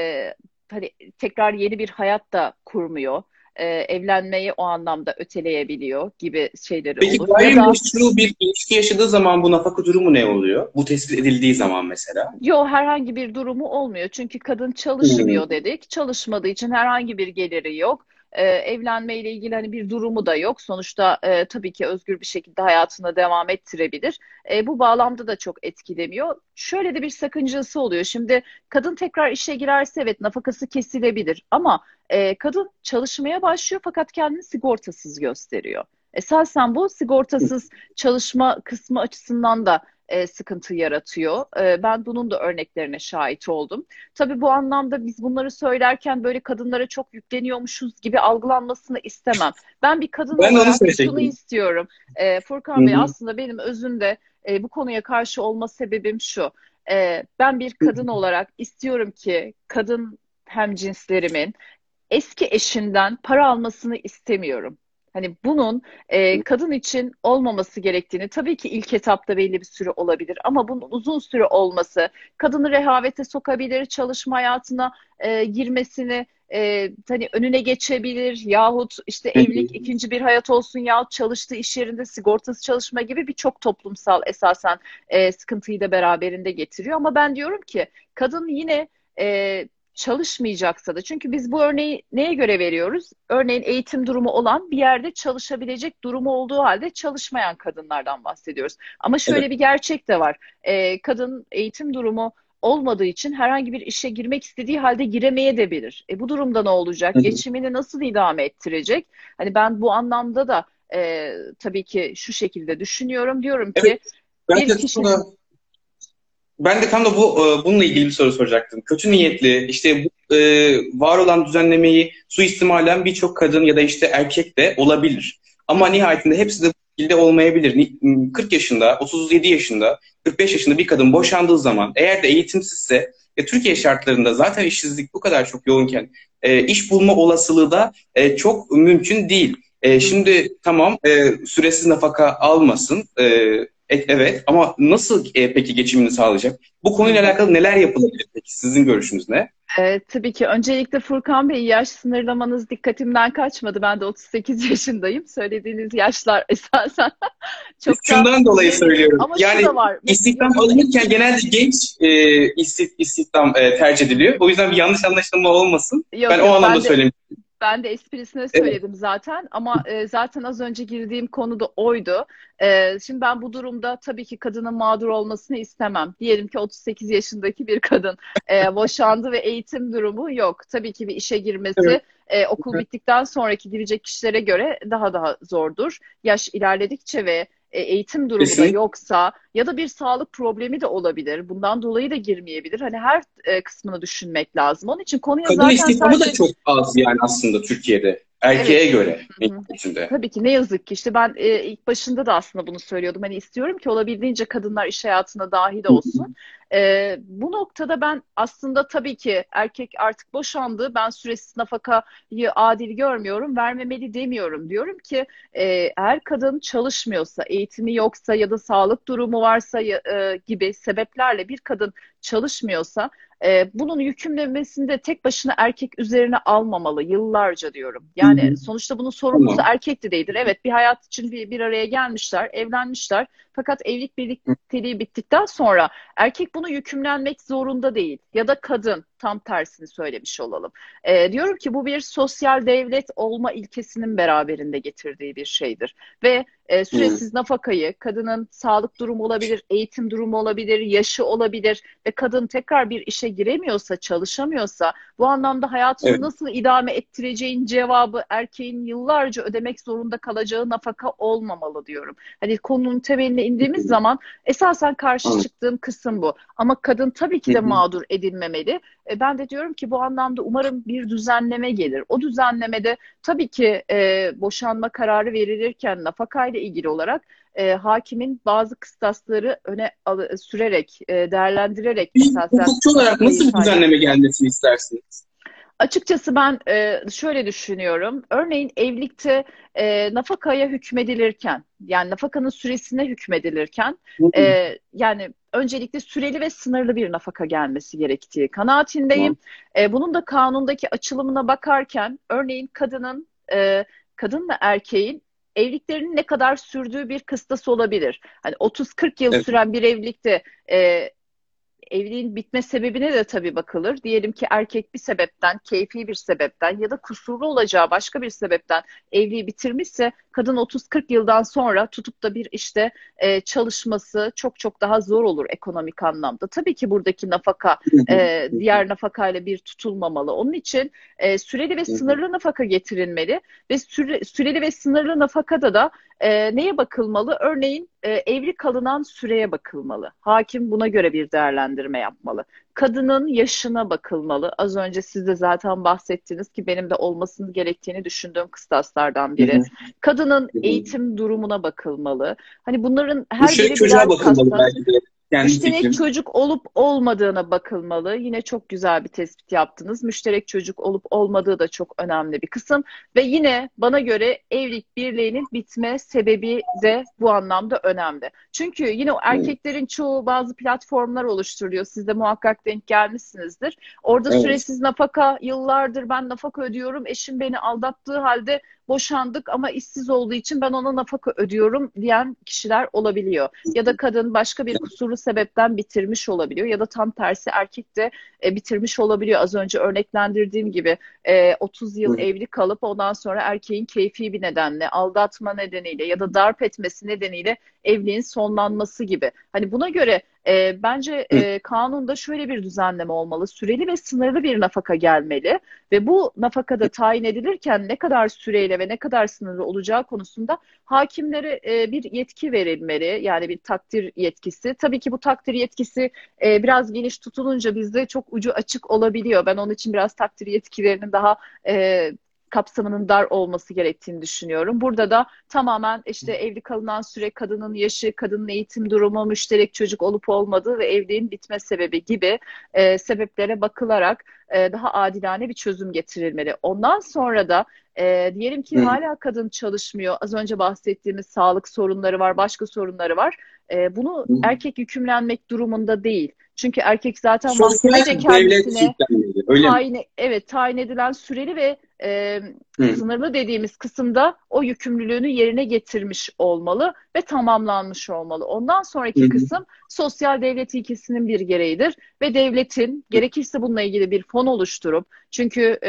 hani tekrar yeni bir hayat da kurmuyor. Evlenmeyi o anlamda öteleyebiliyor gibi şeyleri Peki olur. Ya da gayrimeşru bir ilişki yaşadığı zaman bu nafaka durumu ne oluyor? Bu tespit edildiği zaman mesela. yok, herhangi bir durumu olmuyor. Çünkü kadın Hı. çalışmıyor dedik. Çalışmadığı için herhangi bir geliri yok. Evlenmeyle ilgili hani bir durumu da yok. Sonuçta tabii ki özgür bir şekilde hayatına devam ettirebilir. Bu bağlamda da çok etkilemiyor. Şöyle de bir sakıncası oluyor. Şimdi kadın tekrar işe girerse evet nafakası kesilebilir. Ama kadın çalışmaya başlıyor fakat kendini sigortasız gösteriyor. Esasen bu sigortasız çalışma kısmı açısından da sıkıntı yaratıyor. Ben bunun da örneklerine şahit oldum. Tabii bu anlamda biz bunları söylerken böyle kadınlara çok yükleniyormuşuz gibi algılanmasını istemem. Ben bir kadın Ben de onu olarak şunu söyleyecektim. istiyorum. Hı Furkan Bey, hı. aslında benim özünde bu konuya karşı olma sebebim şu. Ben bir kadın olarak istiyorum ki kadın hemcinslerimin eski eşinden para almasını istemiyorum. Hani bunun kadın için olmaması gerektiğini, tabii ki ilk etapta belli bir süre olabilir ama bunun uzun süre olması kadını rehavete sokabilir, çalışma hayatına girmesini hani önüne geçebilir, yahut işte Hı evlilik hı. ikinci bir hayat olsun, yahut çalıştığı iş yerinde sigortası çalışma gibi birçok toplumsal esasen sıkıntıyı da beraberinde getiriyor. Ama ben diyorum ki kadın yine çalışmayacaksa da, çünkü biz bu örneği neye göre veriyoruz? Örneğin eğitim durumu olan bir yerde çalışabilecek durumu olduğu halde çalışmayan kadınlardan bahsediyoruz. Ama Evet. şöyle bir gerçek de var. Kadın eğitim durumu olmadığı için herhangi bir işe girmek istediği halde giremeyebilir. Bu durumda ne olacak? Hı hı. Geçimini nasıl idame ettirecek? Hani ben bu anlamda da tabii ki şu şekilde düşünüyorum. Diyorum Evet. ki Ben bir de kişi. tam da Ben de tam da bununla ilgili bir soru soracaktım. Kötü Hı hı, niyetli, işte bu var olan düzenlemeyi suistimalen birçok kadın ya da işte erkek de olabilir. hı Ama hı, nihayetinde hepsi de bu şekilde olmayabilir. 40 yaşında, 37 yaşında, 45 yaşında bir kadın boşandığı zaman eğer de eğitimsizse, Türkiye şartlarında zaten işsizlik bu kadar çok yoğunken iş bulma olasılığı da çok mümkün değil. hı hı. Şimdi tamam, süresiz nafaka almasın. Evet, ama nasıl peki geçimini sağlayacak? Bu Hı konuyla hı. alakalı neler yapılabilir peki? Sizin görüşünüz ne? Tabii ki öncelikle Furkan Bey, yaş sınırlamanız dikkatimden kaçmadı. Ben de 38 yaşındayım. Söylediğiniz yaşlar esasen çok da Şundan dolayı yeni. söylüyorum. Ama şu Yani da var. istihdam Yok, alınırken genelde genç istihdam tercih ediliyor. O yüzden bir yanlış anlaşılma olmasın. Ben yok, o yok. anlamda söylemiştim. Ben de esprisine Evet. söyledim zaten, ama zaten az önce girdiğim konu da oydu. Şimdi ben bu durumda tabii ki kadının mağdur olmasını istemem. Diyelim ki 38 yaşındaki bir kadın boşandı ve eğitim durumu yok. Tabii ki bir işe Evet. girmesi okul bittikten sonraki girecek kişilere göre daha zordur. Yaş ilerledikçe ve eğitim durumu da Kesin. yoksa ya da bir sağlık problemi de olabilir. Bundan dolayı da girmeyebilir. Hani her kısmını düşünmek lazım. Onun için konuya Kadın zaten istihdamı da sadece. çok az yani aslında Türkiye'de. Evet. Erkeğe göre Hı hı. içinde. Tabii ki ne yazık ki işte ben ilk başında da aslında bunu söylüyordum. Hani istiyorum ki olabildiğince kadınlar iş hayatına dahil olsun. Bu noktada ben aslında tabii ki erkek artık boşandı. Ben süresiz nafakayı adil görmüyorum, vermemeli demiyorum. Diyorum ki eğer kadın çalışmıyorsa, eğitimi yoksa ya da sağlık durumu varsa gibi sebeplerle bir kadın çalışmıyorsa bunun yükümlemesini de tek başına erkek üzerine almamalı yıllarca diyorum. Hı hı. Yani sonuçta bunun sorumlusu Tamam. erkek de değildir. Evet, bir hayat için bir araya gelmişler, evlenmişler. Fakat evlilik birlikteliği bittikten sonra erkek bunu yükümlenmek zorunda değil. Ya da kadın, tam tersini söylemiş olalım. Diyorum ki bu bir sosyal devlet olma ilkesinin beraberinde getirdiği bir şeydir. Ve Hı. süresiz nafakayı kadının sağlık durumu olabilir, eğitim durumu olabilir, yaşı olabilir ve kadın tekrar bir işe giremiyorsa, çalışamıyorsa bu anlamda hayatını Evet. nasıl idame ettireceğin cevabı erkeğin yıllarca ödemek zorunda kalacağı nafaka olmamalı diyorum. Hani konunun temeline indiğimiz zaman esasen karşı Hı. çıktığım kısım bu. Ama kadın tabii Hı ki de hı. mağdur edilmemeli. Ben de diyorum ki bu anlamda umarım bir düzenleme gelir. O düzenlemede tabii ki boşanma kararı verilirken nafakayla ilgili olarak hakimin bazı kıstasları sürerek, değerlendirerek Bir esasen hukukçu olarak nafakayı nasıl bir tayin düzenleme etmeli. gelmesini istersiniz? Açıkçası ben şöyle düşünüyorum. Örneğin evlilikte nafakaya hükmedilirken, yani nafakanın süresine hükmedilirken, Hı hı. yani öncelikle süreli ve sınırlı bir nafaka gelmesi gerektiği kanaatindeyim. Tamam. Bunun da kanundaki açılımına bakarken, örneğin kadınla erkeğin evliliklerinin ne kadar sürdüğü bir kıstas olabilir. Hani 30-40 yıl Evet. süren bir evlilikte evliliğin bitme sebebine de tabii bakılır. Diyelim ki erkek bir sebepten, keyfi bir sebepten ya da kusurlu olacağı başka bir sebepten evliliği bitirmişse kadın 30-40 yıldan sonra tutup da bir işte çalışması çok çok daha zor olur ekonomik anlamda. Tabii ki buradaki nafaka Hı hı. Hı hı. diğer nafakayla bir tutulmamalı. Onun için süreli ve Hı hı. sınırlı nafaka getirilmeli ve süreli ve sınırlı nafakada da neye bakılmalı? Örneğin evli kalınan süreye bakılmalı. Hakim buna göre bir değerlendirme yapmalı. Kadının yaşına bakılmalı. Az önce siz de zaten bahsettiniz ki benim de olmasını gerektiğini düşündüğüm kıstaslardan Hı biri. hı. Kadının Hı hı. eğitim durumuna bakılmalı. Hani bunların her Müşterek biri çocuğa birer bakılmalı hassas. belki de. Kendi Müşterek fikrim. çocuk olup olmadığına bakılmalı. Yine çok güzel bir tespit yaptınız. Müşterek çocuk olup olmadığı da çok önemli bir kısım. Ve yine bana göre evlilik birliğinin bitme sebebi de bu anlamda önemli. Çünkü yine o Hı. erkeklerin çoğu bazı platformlar oluşturuyor. Siz de muhakkak denk gelmişsinizdir. Orada Evet. süresiz nafaka, yıllardır ben nafaka ödüyorum. Eşim beni aldattığı halde boşandık ama işsiz olduğu için ben ona nafaka ödüyorum diyen kişiler olabiliyor. Ya da kadın başka bir kusurlu sebepten bitirmiş olabiliyor ya da tam tersi erkek de bitirmiş olabiliyor. Az önce örneklendirdiğim gibi 30 Hı yıl hı. evli kalıp ondan sonra erkeğin keyfi bir nedenle, aldatma nedeniyle ya da darp etmesi nedeniyle evliliğin sonlanması gibi. Hani buna göre bence Hı. kanunda şöyle bir düzenleme olmalı. Süreli ve sınırlı bir nafaka gelmeli ve bu nafakada tayin edilirken ne kadar süreyle ve ne kadar sınırlı olacağı konusunda hakimlere bir yetki verilmeli. Yani bir takdir yetkisi. Tabii ki bu takdir yetkisi biraz geniş tutulunca bizde çok ucu açık olabiliyor. Ben onun için biraz takdir yetkilerinin daha e, kapsamının dar olması gerektiğini düşünüyorum. Burada da tamamen işte evli kalınan süre, kadının yaşı, kadının eğitim durumu, müşterek çocuk olup olmadığı ve evliliğin bitme sebebi gibi sebeplere bakılarak daha adilane bir çözüm getirilmeli. Ondan sonra da diyelim ki Hı hı. hala kadın çalışmıyor. Az önce bahsettiğimiz sağlık sorunları var, başka sorunları var. Bunu Hı hı. erkek yükümlenmek durumunda değil. Çünkü erkek zaten Sosyal mahkemece devlet kendisine yüklenmeli. Öyle mi? tayin edilen süreli ve Hı. sınırlı dediğimiz kısımda o yükümlülüğünü yerine getirmiş olmalı ve tamamlanmış olmalı. Ondan Hı sonraki hı. kısım sosyal devlet ilkesinin bir gereğidir ve devletin gerekirse bununla ilgili bir fon oluşturup çünkü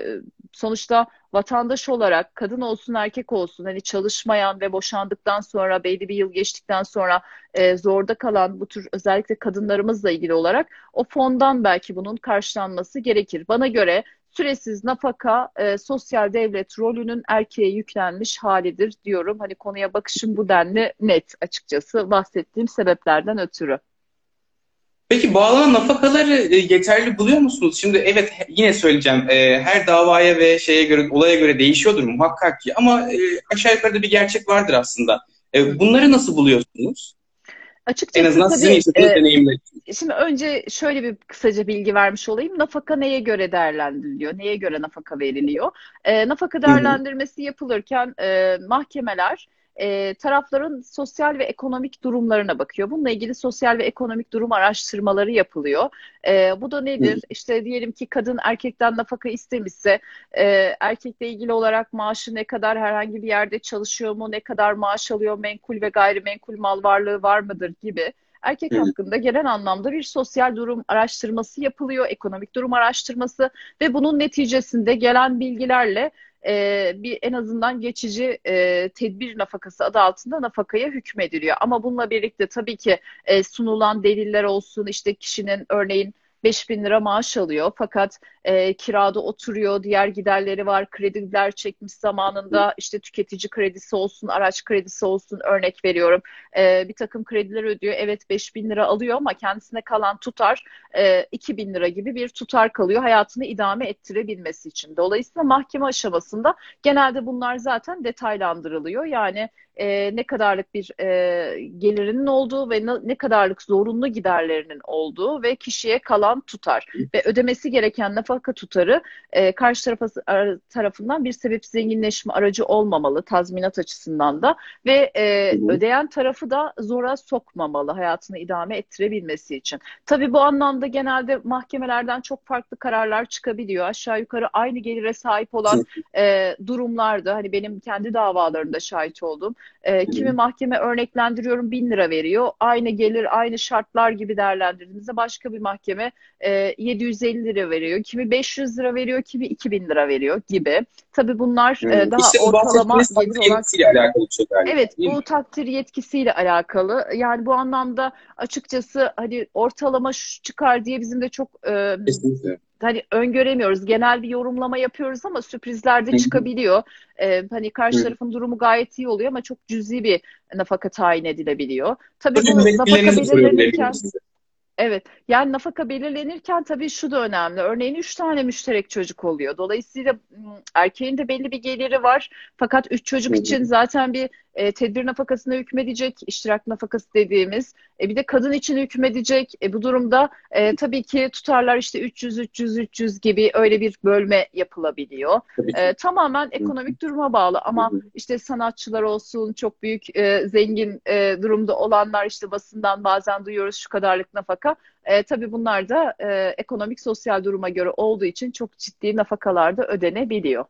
sonuçta vatandaş olarak kadın olsun erkek olsun hani çalışmayan ve boşandıktan sonra belli bir yıl geçtikten sonra zorda kalan bu tür özellikle kadınlarımızla ilgili olarak o fondan belki bunun karşılanması gerekir. Bana göre süresiz nafaka sosyal devlet rolünün erkeğe yüklenmiş halidir diyorum. Hani konuya bakışım bu denli net açıkçası bahsettiğim sebeplerden ötürü. Peki bağlanan nafakaları yeterli buluyor musunuz? Şimdi evet yine söyleyeceğim. Her davaya ve şeye göre olaya göre değişiyordur muhakkak ki ama aşağı yukarı da bir gerçek vardır aslında. Hı hı. Bunları nasıl buluyorsunuz? En Açıkçası azından sizin tabii yaşadığınız deneyimler. Şimdi önce şöyle bir kısaca bilgi vermiş olayım. Nafaka neye göre değerlendiriliyor? Neye göre nafaka veriliyor? Nafaka Hı hı. değerlendirmesi yapılırken mahkemeler tarafların sosyal ve ekonomik durumlarına bakıyor. Bununla ilgili sosyal ve ekonomik durum araştırmaları yapılıyor. Bu da Hı hı. nedir? İşte diyelim ki kadın erkekten nafaka istemişse erkekle ilgili olarak maaşı ne kadar, herhangi bir yerde çalışıyor mu, ne kadar maaş alıyor, menkul ve gayrimenkul mal varlığı var mıdır gibi. Erkek Hı hı. hakkında genel anlamda bir sosyal durum araştırması yapılıyor, ekonomik durum araştırması ve bunun neticesinde gelen bilgilerle bir en azından geçici tedbir nafakası adı altında nafakaya hükmediliyor. Ama bununla birlikte tabii ki sunulan deliller olsun, işte kişinin örneğin 5.000 lira maaş alıyor fakat kirada oturuyor, diğer giderleri var, krediler çekmiş zamanında, işte tüketici kredisi olsun, araç kredisi olsun, örnek veriyorum. Bir takım krediler ödüyor. Evet, 5.000 lira alıyor ama kendisine kalan tutar 2.000 lira gibi bir tutar kalıyor hayatını idame ettirebilmesi için. Dolayısıyla mahkeme aşamasında genelde bunlar zaten detaylandırılıyor. Yani ne kadarlık bir gelirinin olduğu ve ne kadarlık zorunlu giderlerinin olduğu ve kişiye kalan tutar ve ödemesi gereken nafaka tutarı karşı tarafından bir sebep zenginleşme aracı olmamalı tazminat açısından da ve Hı hı. ödeyen tarafı da zora sokmamalı hayatını idame ettirebilmesi için. Tabii bu anlamda genelde mahkemelerden çok farklı kararlar çıkabiliyor. Aşağı yukarı aynı gelire sahip olan durumlarda, hani benim kendi davalarımda şahit olduğum, kimi mahkeme örneklendiriyorum 1.000 lira veriyor. Aynı gelir, aynı şartlar gibi değerlendirdiğimizde başka bir mahkeme 750 lira veriyor. Kimi 500 lira veriyor, kimi 2.000 lira veriyor gibi. Tabii bunlar Hı. daha İşte bu ortalama bahsettiğiniz gelir takdir olan yetkisiyle alakalı bir şey galiba, Evet, değil mi? bu takdir yetkisiyle alakalı. Yani bu anlamda açıkçası hani ortalama şu çıkar diye bizim de çok Kesinlikle. hani öngöremiyoruz. Genel bir yorumlama yapıyoruz ama sürprizler de Hı hı. çıkabiliyor. Hani karşı Hı. tarafın durumu gayet iyi oluyor ama çok cüzi bir nafaka tayin edilebiliyor. Tabii Hocam bu nafaka müvekkillerinizi de sorabilirim belirlenirken size. Evet, yani nafaka belirlenirken tabii şu da önemli. Örneğin 3 tane müşterek çocuk oluyor. Dolayısıyla erkeğin de belli bir geliri var. Fakat 3 çocuk Hı için hı. zaten bir tedbir nafakasına hükmedecek, iştirak nafakası dediğimiz. Bir de kadın için hükmedecek. Bu durumda tabii ki tutarlar işte 300, 300, 300 gibi öyle bir bölme yapılabiliyor. Tabii ki. Tamamen Hı hı. ekonomik duruma bağlı Hı ama hı. işte sanatçılar olsun, çok büyük zengin durumda olanlar işte basından bazen duyuyoruz şu kadarlık nafaka. Tabii bunlar da ekonomik sosyal duruma göre olduğu için çok ciddi nafakalar da ödenebiliyor.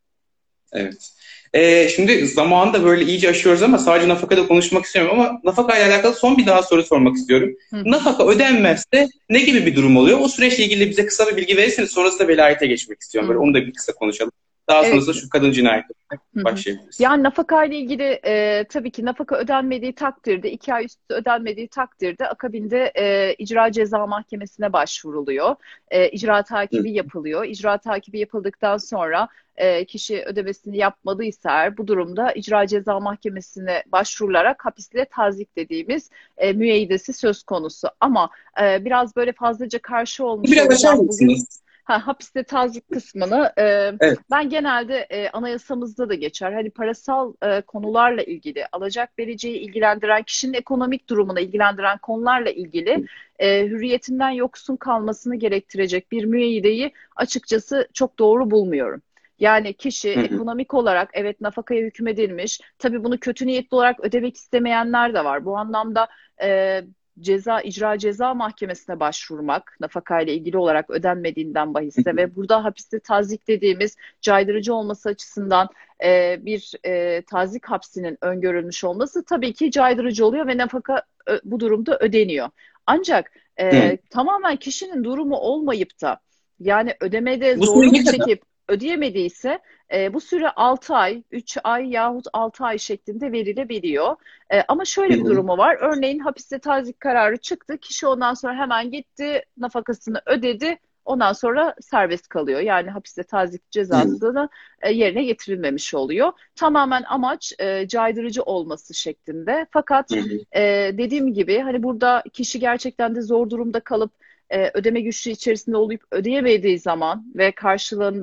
Evet. Şimdi zamanı da böyle iyice aşıyoruz ama sadece nafakada konuşmak istemiyorum ama nafaka ile alakalı son bir daha soru sormak istiyorum. Hı hı. Nafaka ödenmezse ne gibi bir durum oluyor? O süreçle ilgili bize kısa bir bilgi verirseniz sonrasında velayete geçmek Hı istiyorum. Böyle hı. onu da bir kısa konuşalım. Daha Evet. sonrasında şu kadın cinayetine Hı hı. başlayabiliriz. Yani nafaka ile ilgili tabii ki nafaka ödenmediği takdirde 2 ay üstü ödenmediği takdirde akabinde icra ceza mahkemesine başvuruluyor. İcra Hı takibi yapılıyor. İcra takibi yapıldıktan sonra kişi ödemesini yapmadıysa eğer bu durumda icra ceza mahkemesine başvurularak hapisle tazik dediğimiz müeyyidesi söz konusu. Ama biraz böyle fazlaca karşı olmuş Biraz açar olacağım bugün. mısınız? Hapiste tazik kısmını Evet. ben genelde anayasamızda da geçer. Hani parasal konularla ilgili, alacak vericiyi ilgilendiren, kişinin ekonomik durumuna ilgilendiren konularla ilgili hürriyetinden yoksun kalmasını gerektirecek bir müeyyideyi açıkçası çok doğru bulmuyorum. Yani kişi Hı hı. ekonomik olarak evet nafakaya hükmedilmiş. Tabii bunu kötü niyetli olarak ödemek istemeyenler de var. Bu anlamda e, icra ceza mahkemesine başvurmak nafakayla ilgili olarak ödenmediğinden Hı bahisse hı. ve burada hapiste tazik dediğimiz caydırıcı olması açısından bir tazik hapsinin öngörülmüş olması tabii ki caydırıcı oluyor ve nafaka bu durumda ödeniyor. Ancak Hı. tamamen kişinin durumu olmayıp da yani ödemede Bu süre ne zorluk kadar? çekip ödeyemediyse bu süre 6 ay, 3 ay yahut 6 ay şeklinde verilebiliyor. Ama Hı şöyle bir hı. durumu var. Örneğin hapiste tazik kararı çıktı. Kişi ondan sonra hemen gitti, nafakasını ödedi. Ondan sonra serbest kalıyor. Yani hapiste tazik Hı cezasını yerine getirilmemiş oluyor. Tamamen amaç caydırıcı olması şeklinde. Fakat hı. dediğim gibi hani burada kişi gerçekten de zor durumda kalıp ödeme güçlüğü içerisinde olup ödeyemediği zaman ve karşılığında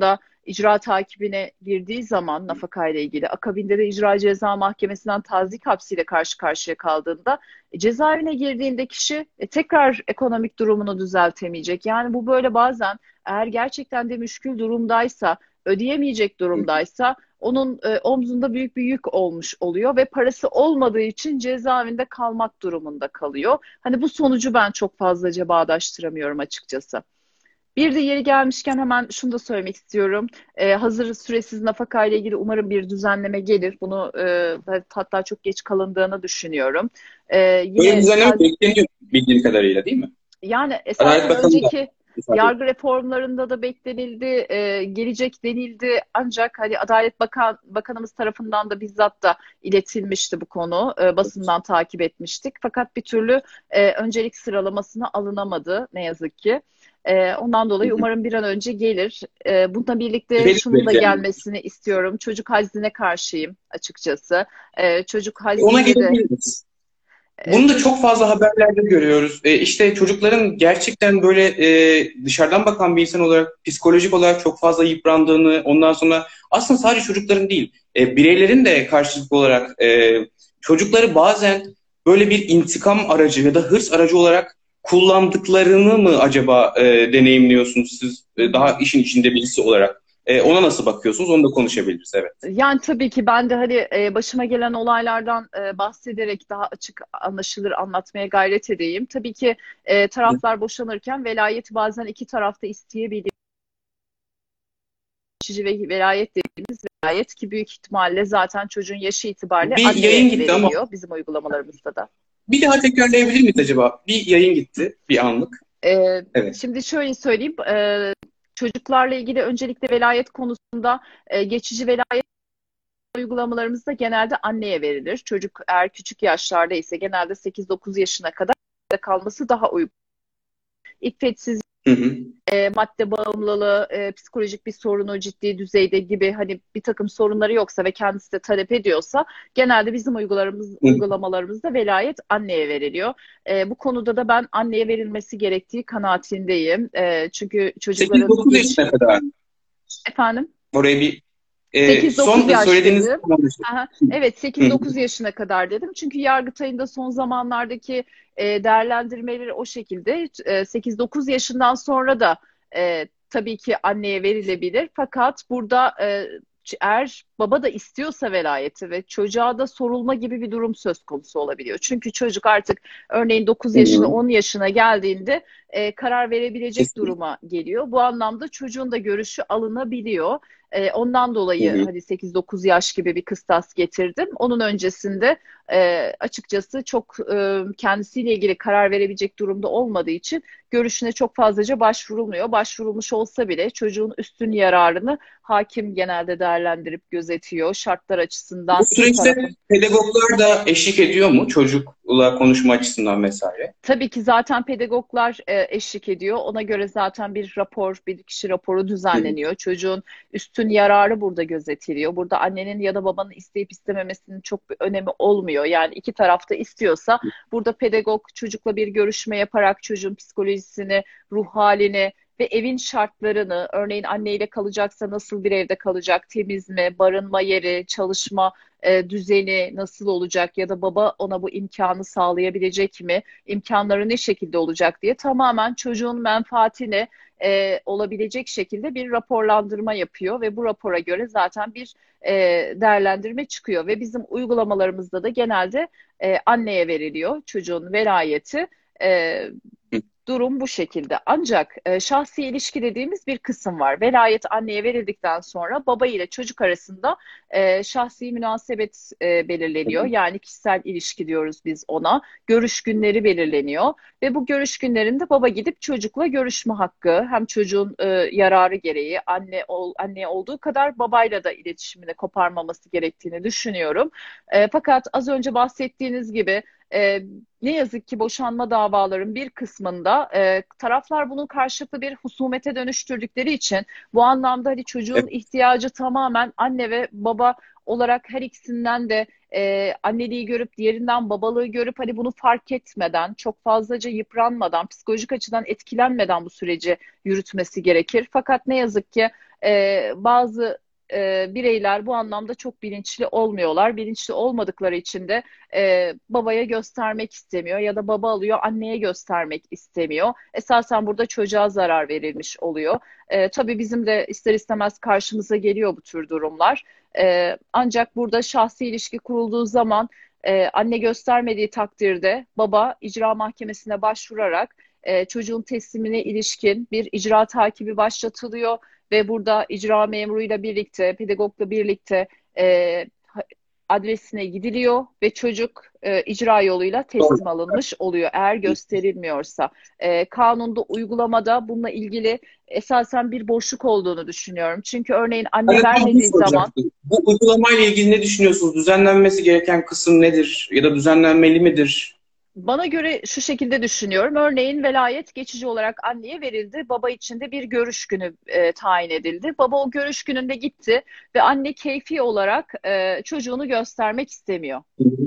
icra takibine girdiği zaman nafaka ile ilgili, akabinde de icra ceza mahkemesinden tazik hapsiyle karşı karşıya kaldığında cezaevine girdiğinde kişi tekrar ekonomik durumunu düzeltemeyecek. Yani bu böyle bazen eğer gerçekten de müşkül durumdaysa, ödeyemeyecek durumdaysa onun omzunda büyük bir yük olmuş oluyor ve parası olmadığı için cezaevinde kalmak durumunda kalıyor. Hani bu sonucu ben çok fazlaca bağdaştıramıyorum açıkçası. Bir de yeri gelmişken hemen şunu da söylemek istiyorum. Hazır süresiz nafaka ile ilgili umarım bir düzenleme gelir. Bunu hatta çok geç kalındığını düşünüyorum. Böyle bir Yine düzenleme bekleniyor bildiğim kadarıyla, değil mi? yani Adalet esasen Bakanı da önceki ifade etti. yargı reformlarında da beklenildi, gelecek denildi. Ancak hani Bakanımız tarafından da bizzat da iletilmişti bu konu. Basından takip etmiştik. Fakat bir türlü öncelik sıralamasına alınamadı ne yazık ki. Ondan Hı dolayı hı. umarım bir an önce gelir. Bununla birlikte Benim şunun da bekleyen. gelmesini istiyorum. Çocuk haznine karşıyım açıkçası. Çocuk Ona hazninde de gelebiliriz. Bunu da çocuk çok fazla haberlerde görüyoruz. İşte çocukların gerçekten böyle dışarıdan bakan bir insan olarak, psikolojik olarak çok fazla yıprandığını, ondan sonra aslında sadece çocukların değil, bireylerin de karşılıklı olarak çocukları bazen böyle bir intikam aracı ya da hırs aracı olarak kullandıklarını mı acaba deneyimliyorsunuz siz, daha işin içinde birisi olarak? Ona nasıl bakıyorsunuz? Onu da konuşabiliriz, evet. Yani tabii ki ben de hani başıma gelen olaylardan bahsederek daha açık anlaşılır anlatmaya gayret edeyim. Tabii ki taraflar boşanırken velayeti bazen iki tarafta isteyebiliyor. Geçici ve velayet dediğimiz velayet ki büyük ihtimalle zaten çocuğun yaşı itibariyle Bir anneye yayın gitti ama veriliyor bizim uygulamalarımızda da. bir daha tekrarlayabilir miyiz acaba? Bir yayın gitti, bir anlık. Evet. Şimdi şöyle söyleyeyim, çocuklarla ilgili öncelikle velayet konusunda geçici velayet uygulamalarımızda genelde anneye verilir. Çocuk eğer küçük yaşlarda ise genelde 8-9 yaşına kadar kalması daha uygun. İffetsiz, Hı hı. madde bağımlılığı, psikolojik bir sorunu ciddi düzeyde gibi hani bir takım sorunları yoksa ve kendisi de talep ediyorsa genelde bizim Hı. uygulamalarımızda velayet anneye veriliyor. Bu konuda da ben anneye verilmesi gerektiği kanaatindeyim. Çünkü çocukların 8-9 yaşına kadar. efendim. Oraya bir 8-9 son yaş söylediğiniz dedim. anlaşıldı. Aha, evet Hı hı. 8-9 yaşına kadar dedim. Çünkü Yargıtay'ın da son zamanlardaki değerlendirmeleri o şekilde. 8-9 yaşından sonra da tabii ki anneye verilebilir. Fakat burada eğer baba da istiyorsa velayeti ve çocuğa da sorulma gibi bir durum söz konusu olabiliyor. Çünkü çocuk artık örneğin 9 Hı yaşına hı. 10 yaşına geldiğinde karar verebilecek Kesinlikle. duruma geliyor. Bu anlamda çocuğun da görüşü alınabiliyor. Ondan Hı dolayı hı. hani 8-9 yaş gibi bir kıstas getirdim. Onun öncesinde açıkçası çok kendisiyle ilgili karar verebilecek durumda olmadığı için görüşüne çok fazlaca başvurulmuyor. Başvurulmuş olsa bile çocuğun üstün yararını hakim genelde değerlendirip gözetiyor. Şartlar Bu açısından iki süreçte tarafın. pedagoglar da eşlik ediyor mu çocukla konuşma açısından vesaire? Tabii ki zaten pedagoglar eşlik ediyor. Ona göre zaten bir rapor, bir kişi raporu Hı hı. düzenleniyor. Çocuğun üstün yararı burada gözetiliyor. Burada annenin ya da babanın isteyip istememesinin çok bir önemi olmuyor. Yani iki tarafta istiyorsa burada pedagog çocukla bir görüşme yaparak çocuğun psikolojisini, ruh halini ve evin şartlarını, örneğin anneyle kalacaksa nasıl bir evde kalacak, temiz mi, barınma yeri, çalışma düzeni nasıl olacak ya da baba ona bu imkanı sağlayabilecek mi? İmkanları ne şekilde olacak diye tamamen çocuğun menfaatine olabilecek şekilde bir raporlandırma yapıyor ve bu rapora göre zaten bir e, değerlendirme çıkıyor ve bizim uygulamalarımızda da genelde anneye veriliyor çocuğun velayeti. E, Hı Durum bu şekilde. Ancak şahsi ilişki dediğimiz bir kısım var. Velayet anneye verildikten sonra baba ile çocuk arasında şahsi münasebet belirleniyor. hı. Yani kişisel ilişki diyoruz biz ona. Görüş günleri belirleniyor ve bu görüş günlerinde baba gidip çocukla görüşme hakkı hem çocuğun yararı gereği anne olduğu kadar babayla da iletişimini koparmaması gerektiğini düşünüyorum. Fakat az önce bahsettiğiniz gibi e, ne yazık ki boşanma davaların bir kısmında taraflar bunu karşılıklı bir husumete dönüştürdükleri için bu anlamda hani çocuğun ihtiyacı tamamen anne ve baba olarak her ikisinden de anneliği görüp diğerinden babalığı görüp hani bunu fark etmeden, çok fazlaca yıpranmadan, psikolojik açıdan etkilenmeden bu süreci yürütmesi gerekir. Fakat ne yazık ki bazı bireyler bu anlamda çok bilinçli olmuyorlar. Bilinçli olmadıkları için de babaya göstermek istemiyor ya da baba alıyor anneye göstermek istemiyor. Esasen burada çocuğa zarar verilmiş oluyor. Tabii bizim de ister istemez karşımıza geliyor bu tür durumlar. Ancak burada şahsi ilişki kurulduğu zaman anne göstermediği takdirde baba icra mahkemesine başvurarak çocuğun teslimine ilişkin bir icra takibi başlatılıyor ve burada icra memuruyla birlikte, pedagogla birlikte adresine gidiliyor ve çocuk icra yoluyla Doğru. teslim alınmış oluyor eğer gösterilmiyorsa. Kanunda, uygulamada bununla ilgili esasen bir boşluk olduğunu düşünüyorum. Çünkü örneğin anne Ben de bunu vermediği zaman soracaktım. Bu uygulamayla ilgili ne düşünüyorsunuz? Düzenlenmesi gereken kısım nedir? Ya da düzenlenmeli midir? bana göre şu şekilde düşünüyorum. Örneğin velayet geçici olarak anneye verildi. Baba için de bir görüş günü tayin edildi. Baba o görüş gününde gitti ve anne keyfi olarak çocuğunu göstermek istemiyor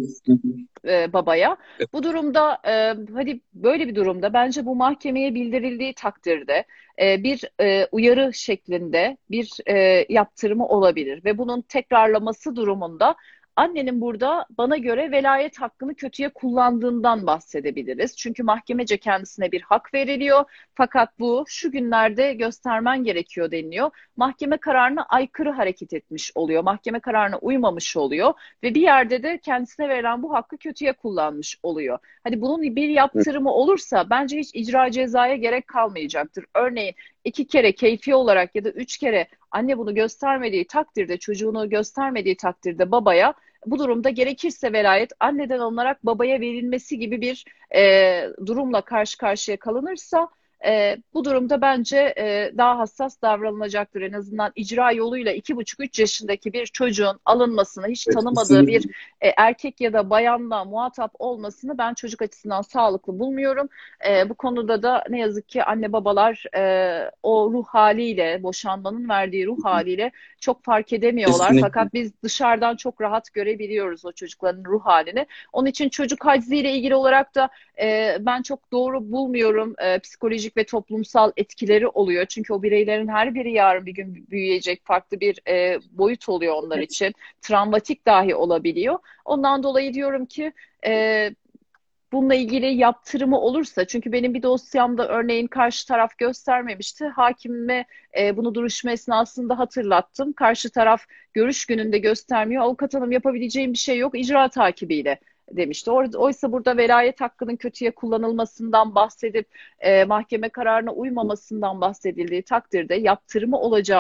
babaya. Bu durumda hadi böyle bir durumda bence bu mahkemeye bildirildiği takdirde bir uyarı şeklinde bir yaptırımı olabilir ve bunun tekrarlaması durumunda annenin burada bana göre velayet hakkını kötüye kullandığından bahsedebiliriz. Çünkü mahkemece kendisine bir hak veriliyor. Fakat bu şu günlerde göstermen gerekiyor deniliyor. Mahkeme kararına aykırı hareket etmiş oluyor. Mahkeme kararına uymamış oluyor ve bir yerde de kendisine verilen bu hakkı kötüye kullanmış oluyor. Hani bunun bir yaptırımı olursa bence hiç icra cezaya gerek kalmayacaktır. Örneğin 2 kere keyfi olarak ya da 3 kere anne bunu göstermediği takdirde, çocuğunu göstermediği takdirde babaya bu durumda gerekirse velayet anneden alınarak babaya verilmesi gibi bir durumla karşı karşıya kalınırsa bu durumda bence daha hassas davranılacaktır. En azından icra yoluyla 2,5-3 yaşındaki bir çocuğun alınmasını, hiç Evet, tanımadığı bir kesinlikle. erkek ya da bayanla muhatap olmasını ben çocuk açısından sağlıklı bulmuyorum. Bu konuda da ne yazık ki anne babalar o ruh haliyle, boşanmanın verdiği ruh haliyle çok fark edemiyorlar. Kesinlikle. Fakat biz dışarıdan çok rahat görebiliyoruz o çocukların ruh halini. Onun için çocuk haciziyle ilgili olarak da ben çok doğru bulmuyorum. Psikolojik ve toplumsal etkileri oluyor. Çünkü o bireylerin her biri yarın bir gün büyüyecek farklı bir boyut oluyor onlar için. Travmatik dahi olabiliyor. Ondan dolayı diyorum ki e, bununla ilgili yaptırımı olursa, çünkü benim bir dosyamda örneğin karşı taraf göstermemişti. Hakimime bunu duruşma esnasında hatırlattım. Karşı taraf görüş gününde göstermiyor. Avukat hanım yapabileceğim bir şey yok. İcra takibiyle demişti. Oysa burada velayet hakkının kötüye kullanılmasından bahsedip mahkeme kararına uymamasından bahsedildiği takdirde yaptırımı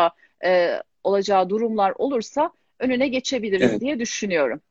olacağı durumlar olursa önüne geçebiliriz Evet. diye düşünüyorum.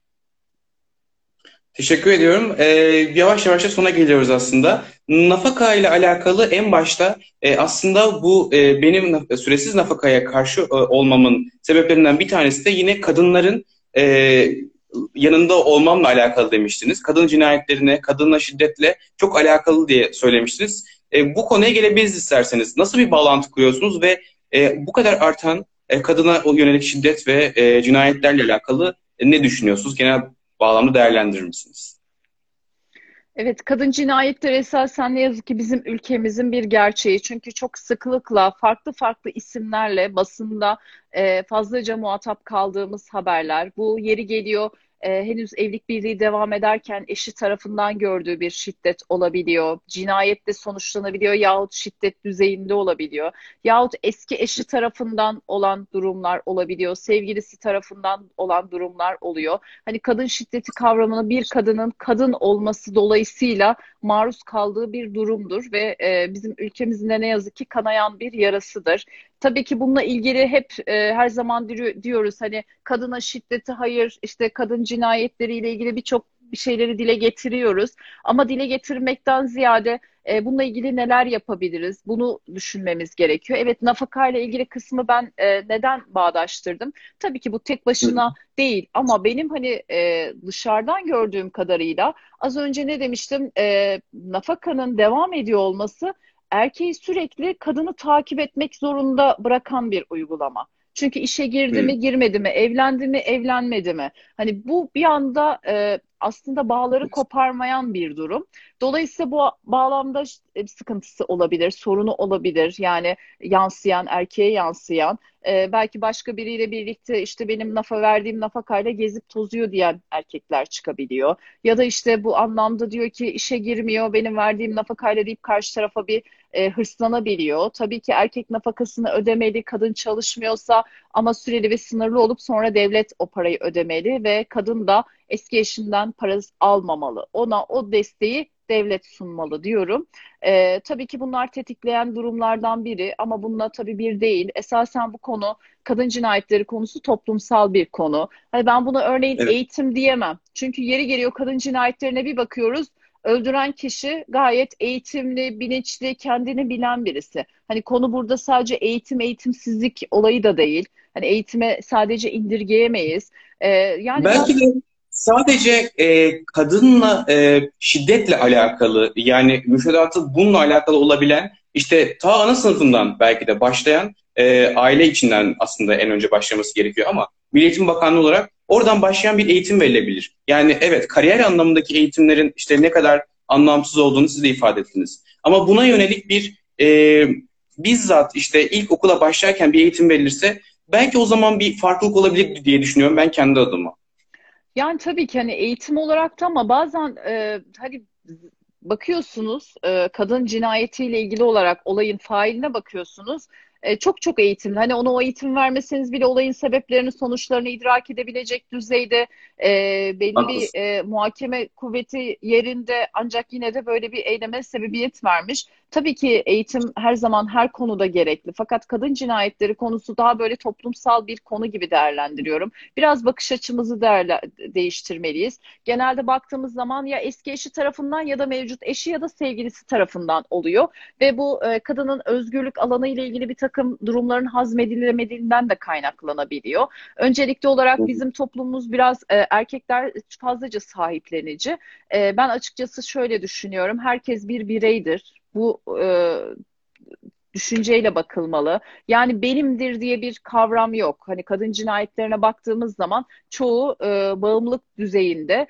Teşekkür ediyorum. Yavaş yavaş da sona geliyoruz aslında. Nafaka ile alakalı en başta aslında bu benim süresiz nafakaya karşı olmamın sebeplerinden bir tanesi de yine kadınların e, yanında olmamla alakalı demiştiniz. Kadın cinayetlerine, kadına şiddetle çok alakalı diye söylemiştiniz. Bu konuya gelebiliriz isterseniz. Nasıl bir bağlantı kuruyorsunuz ve bu kadar artan kadına yönelik şiddet ve cinayetlerle alakalı ne düşünüyorsunuz? Genel bağlamda değerlendirir misiniz? Evet, kadın cinayetleri esasen ne yazık ki bizim ülkemizin bir gerçeği. Çünkü çok sıklıkla farklı farklı isimlerle basında fazlaca muhatap kaldığımız haberler. Bu yeri geliyor henüz evlilik birliği devam ederken eşi tarafından gördüğü bir şiddet olabiliyor. Cinayetle sonuçlanabiliyor yahut şiddet düzeyinde olabiliyor. Yahut eski eşi tarafından olan durumlar olabiliyor. Sevgilisi tarafından olan durumlar oluyor. Hani kadın şiddeti kavramını bir kadının kadın olması dolayısıyla maruz kaldığı bir durumdur ve bizim ülkemizin de ne yazık ki kanayan bir yarasıdır. Tabii ki bununla ilgili hep her zaman diyoruz hani kadına şiddeti hayır, işte kadın cinayetleriyle ilgili birçok bir şeyleri dile getiriyoruz. Ama dile getirmekten ziyade Bununla ilgili neler yapabiliriz? Bunu düşünmemiz gerekiyor. Evet, nafakayla ilgili kısmı ben neden bağdaştırdım? Tabii ki bu tek başına değil ama benim hani dışarıdan gördüğüm kadarıyla az önce ne demiştim? Nafakanın devam ediyor olması erkeği sürekli kadını takip etmek zorunda bırakan bir uygulama. Çünkü işe girdi Hı. mi, girmedi mi, evlendi mi, evlenmedi mi? Hani bu bir anda aslında bağları koparmayan bir durum. Dolayısıyla bu bağlamda sıkıntısı olabilir, sorunu olabilir. Yani yansıyan, erkeğe yansıyan. Belki başka biriyle birlikte işte benim verdiğim nafakayla gezip tozuyor diyen erkekler çıkabiliyor. Ya da işte bu anlamda diyor ki işe girmiyor, benim verdiğim nafakayla deyip karşı tarafa bir hırslanabiliyor. Tabii ki erkek nafakasını ödemeli, kadın çalışmıyorsa ama süreli ve sınırlı olup sonra devlet o parayı ödemeli ve kadın da eski eşinden para almamalı. Ona o desteği devlet sunmalı diyorum. Tabii ki bunlar tetikleyen durumlardan biri ama bununla tabii bir değil. Esasen bu konu kadın cinayetleri konusu toplumsal bir konu. Hani ben buna örneğin Evet. eğitim diyemem. Çünkü yeri geliyor kadın cinayetlerine bir bakıyoruz. Öldüren kişi gayet eğitimli, bilinçli, kendini bilen birisi. Hani konu burada sadece eğitim, eğitimsizlik olayı da değil. Hani eğitime sadece indirgeyemeyiz. Yani Belki biraz de sadece kadınla şiddetle alakalı, yani müfredatı bununla alakalı olabilen, işte ta ana sınıfından belki de başlayan, aile içinden aslında en önce başlaması gerekiyor ama Milli Eğitim Bakanlığı olarak oradan başlayan bir eğitim verilebilir. Yani evet, kariyer anlamındaki eğitimlerin işte ne kadar anlamsız olduğunu siz de ifade ettiniz. Ama buna yönelik bir bizzat işte ilk okula başlarken bir eğitim verilirse belki o zaman bir farklılık olabilir diye düşünüyorum ben kendi adıma. yani tabii ki hani eğitim olarak da ama bazen hani bakıyorsunuz kadın cinayetiyle ilgili olarak olayın failine bakıyorsunuz. Çok çok eğitimli. Hani ona o eğitim vermeseniz bile olayın sebeplerini, sonuçlarını idrak edebilecek düzeyde belli bir Haklısın. muhakeme kuvveti yerinde ancak yine de böyle bir eyleme sebebiyet vermiş. Tabii ki eğitim her zaman her konuda gerekli. Fakat kadın cinayetleri konusu daha böyle toplumsal bir konu gibi değerlendiriyorum. Biraz bakış açımızı değiştirmeliyiz. Genelde baktığımız zaman ya eski eşi tarafından ya da mevcut eşi ya da sevgilisi tarafından oluyor. Ve bu kadının özgürlük alanı ile ilgili bir takım durumların hazmedilemediğinden de kaynaklanabiliyor. Öncelikli olarak bizim toplumumuz biraz erkekler fazlaca sahiplenici. Ben açıkçası şöyle düşünüyorum. Herkes bir bireydir. Bu düşünceyle bakılmalı. Yani benimdir diye bir kavram yok. Hani kadın cinayetlerine baktığımız zaman çoğu bağımlılık düzeyinde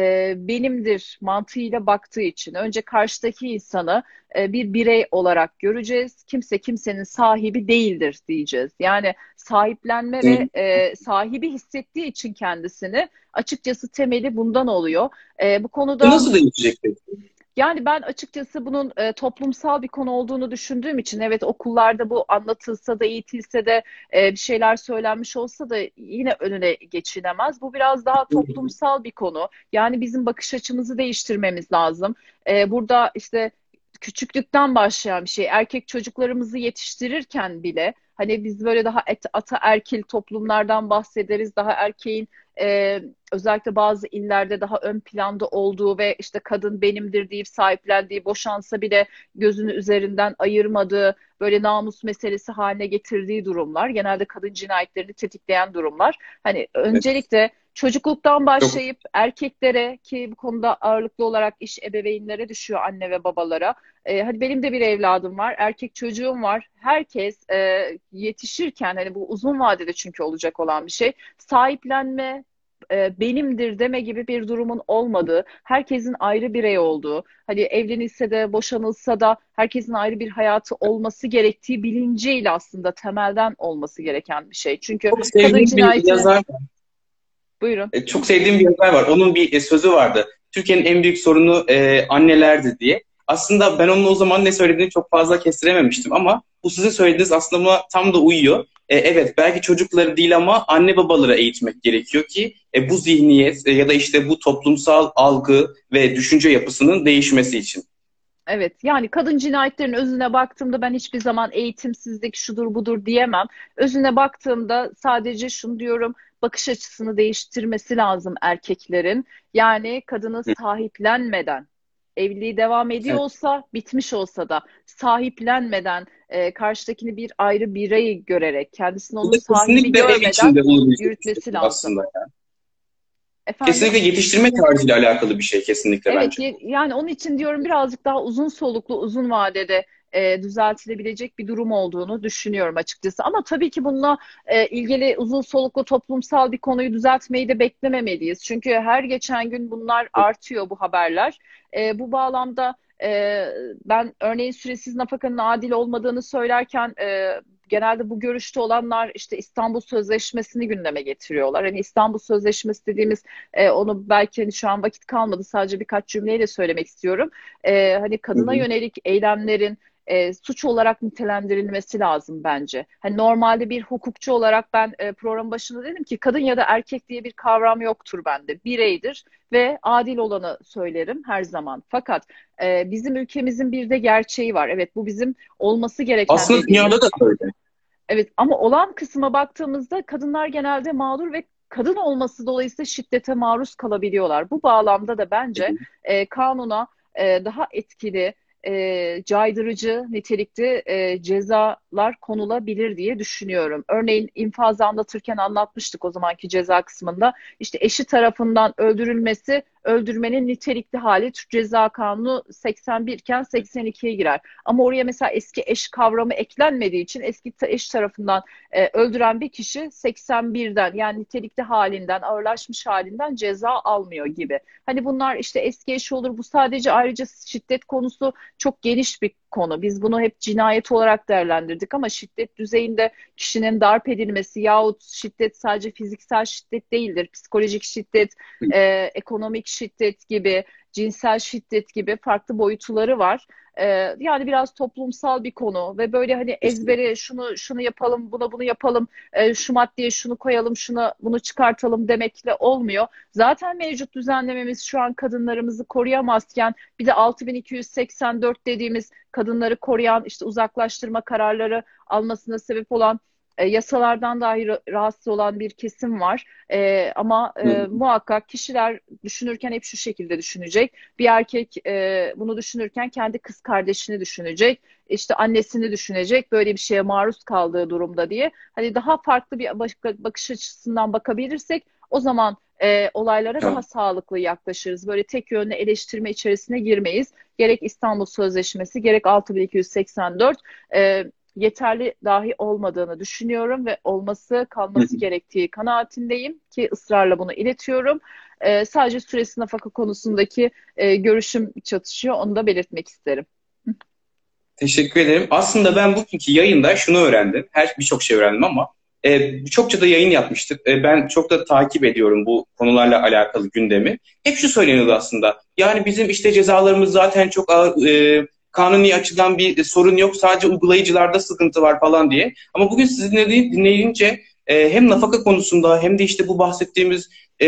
benimdir mantığıyla baktığı için önce karşıdaki insanı bir birey olarak göreceğiz. Kimse kimsenin sahibi değildir diyeceğiz. Yani sahiplenme ve sahibi hissettiği için kendisini açıkçası temeli bundan oluyor. Bu Bu konuda nasıl değişecek peki? yani ben açıkçası bunun toplumsal bir konu olduğunu düşündüğüm için evet okullarda bu anlatılsa da eğitilse de bir şeyler söylenmiş olsa da yine önüne geçilemez. Bu biraz daha toplumsal bir konu. Yani bizim bakış açımızı değiştirmemiz lazım. Burada işte küçüklükten başlayan bir şey. Erkek çocuklarımızı yetiştirirken bile hani biz böyle daha ataerkil toplumlardan bahsederiz. Daha erkeğin e, özellikle bazı illerde daha ön planda olduğu ve işte kadın benimdir deyip sahiplendiği, boşansa bile gözünü üzerinden ayırmadığı, böyle namus meselesi haline getirdiği durumlar, genelde kadın cinayetlerini tetikleyen durumlar. Hani Evet. öncelikle çocukluktan Çok başlayıp erkeklere ki bu konuda ağırlıklı olarak iş ebeveynlere düşüyor anne ve babalara. Hadi benim de bir evladım var, erkek çocuğum var. Herkes yetişirken hani bu uzun vadede çünkü olacak olan bir şey. Sahiplenme, benimdir deme gibi bir durumun olmadığı, herkesin ayrı birey olduğu, hani evlenilse de boşanılsa da herkesin ayrı bir hayatı olması gerektiği bilinciyle aslında temelden olması gereken bir şey. Çünkü çok kadın sevdiğim bir cinayetinin, yazar buyurun. Çok sevdiğim bir yazar var. Onun bir sözü vardı. Türkiye'nin en büyük sorunu annelerdi diye. Aslında ben onun o zaman ne söylediğini çok fazla kestirememiştim ama bu sizin söylediğiniz aslında buna tam da uyuyor. Evet, belki çocukları değil ama anne babaları eğitmek gerekiyor ki bu zihniyet ya da işte bu toplumsal algı ve düşünce yapısının değişmesi için. Evet, yani kadın cinayetlerinin özüne baktığımda ben hiçbir zaman eğitimsizlik şudur budur diyemem. Özüne baktığımda sadece şunu diyorum, bakış açısını değiştirmesi lazım erkeklerin. Yani kadını sahiplenmeden evliliği devam ediyor Evet. olsa, bitmiş olsa da sahiplenmeden, karşıdakini bir ayrı birey görerek, kendisini Bu onun da sahibi kesinlikle ev görmeden içinde olabilecek bir yürütmesi şey lazım. aslında. Efendim? Kesinlikle yetiştirme tarzıyla alakalı bir şey kesinlikle Evet, bence. yani onun için diyorum birazcık daha uzun soluklu, uzun vadede düzeltilebilecek bir durum olduğunu düşünüyorum açıkçası. Ama tabii ki bununla ilgili uzun soluklu toplumsal bir konuyu düzeltmeyi de beklememeliyiz. Çünkü her geçen gün bunlar artıyor, bu haberler. Bu bağlamda ben örneğin süresiz nafakanın adil olmadığını söylerken genelde bu görüşte olanlar işte İstanbul Sözleşmesi'ni gündeme getiriyorlar. Hani İstanbul Sözleşmesi dediğimiz onu belki hani şu an vakit kalmadı, sadece birkaç cümleyle söylemek istiyorum. Hani Hı kadına hı. yönelik eylemlerin suç olarak nitelendirilmesi lazım bence. Hani normalde bir hukukçu olarak ben program başında dedim ki kadın ya da erkek diye bir kavram yoktur bende. Bireydir ve adil olanı söylerim her zaman. Fakat bizim ülkemizin bir de gerçeği var. Evet, bu bizim olması gereken Aslında dediğimiz. dünyada da böyle. Evet, ama olan kısma baktığımızda kadınlar genelde mağdur ve kadın olması dolayısıyla şiddete maruz kalabiliyorlar. Bu bağlamda da bence kanuna daha etkili, caydırıcı nitelikte cezalar konulabilir diye düşünüyorum. Örneğin infazı anlatırken anlatmıştık o zamanki ceza kısmında. İşte eşi tarafından öldürülmesi, öldürmenin nitelikli hali Türk Ceza Kanunu 81 iken 82'ye girer. Ama oraya mesela eski eş kavramı eklenmediği için eski eş tarafından öldüren bir kişi 81'den, yani nitelikli halinden, ağırlaşmış halinden ceza almıyor gibi. Hani bunlar işte eski eş olur. Bu sadece, ayrıca şiddet konusu çok geniş bir konu. Biz bunu hep cinayet olarak değerlendirdik ama şiddet düzeyinde kişinin darp edilmesi yahut şiddet sadece fiziksel şiddet değildir. Psikolojik şiddet, ekonomik şiddet gibi, cinsel şiddet gibi farklı boyutları var. Yani biraz toplumsal bir konu ve böyle hani Kesinlikle. ezbere şunu yapalım, bunu yapalım, şu maddeye şunu koyalım, şunu bunu çıkartalım demekle olmuyor. Zaten mevcut düzenlememiz şu an kadınlarımızı koruyamazken bir de 6284 dediğimiz kadınları koruyan, işte uzaklaştırma kararları almasına sebep olan, yasalardan dahi rahatsız olan bir kesim var. Ama Hı hı. muhakkak kişiler düşünürken hep şu şekilde düşünecek. Bir erkek bunu düşünürken kendi kız kardeşini düşünecek, işte annesini düşünecek böyle bir şeye maruz kaldığı durumda diye. Hani daha farklı bir bakış açısından bakabilirsek o zaman olaylara daha Tamam. sağlıklı yaklaşırız. Böyle tek yönlü eleştirme içerisine girmeyiz. Gerek İstanbul Sözleşmesi gerek 6284 e, yeterli dahi olmadığını düşünüyorum ve olması Hı kalması hı. gerektiği kanaatindeyim ki ısrarla bunu iletiyorum. Sadece süresi nafaka konusundaki görüşüm çatışıyor. Onu da belirtmek isterim. Teşekkür ederim. Aslında ben bugünkü yayında şunu öğrendim. Birçok şey öğrendim ama çokça da yayın yapmıştık. Ben çok da takip ediyorum bu konularla alakalı gündemi. Hep şu söyleniyordu aslında. Yani bizim işte cezalarımız zaten çok ağır, kanuni açıdan bir sorun yok. Sadece uygulayıcılarda sıkıntı var falan diye. Ama bugün sizi dinleyince hem nafaka konusunda hem de işte bu bahsettiğimiz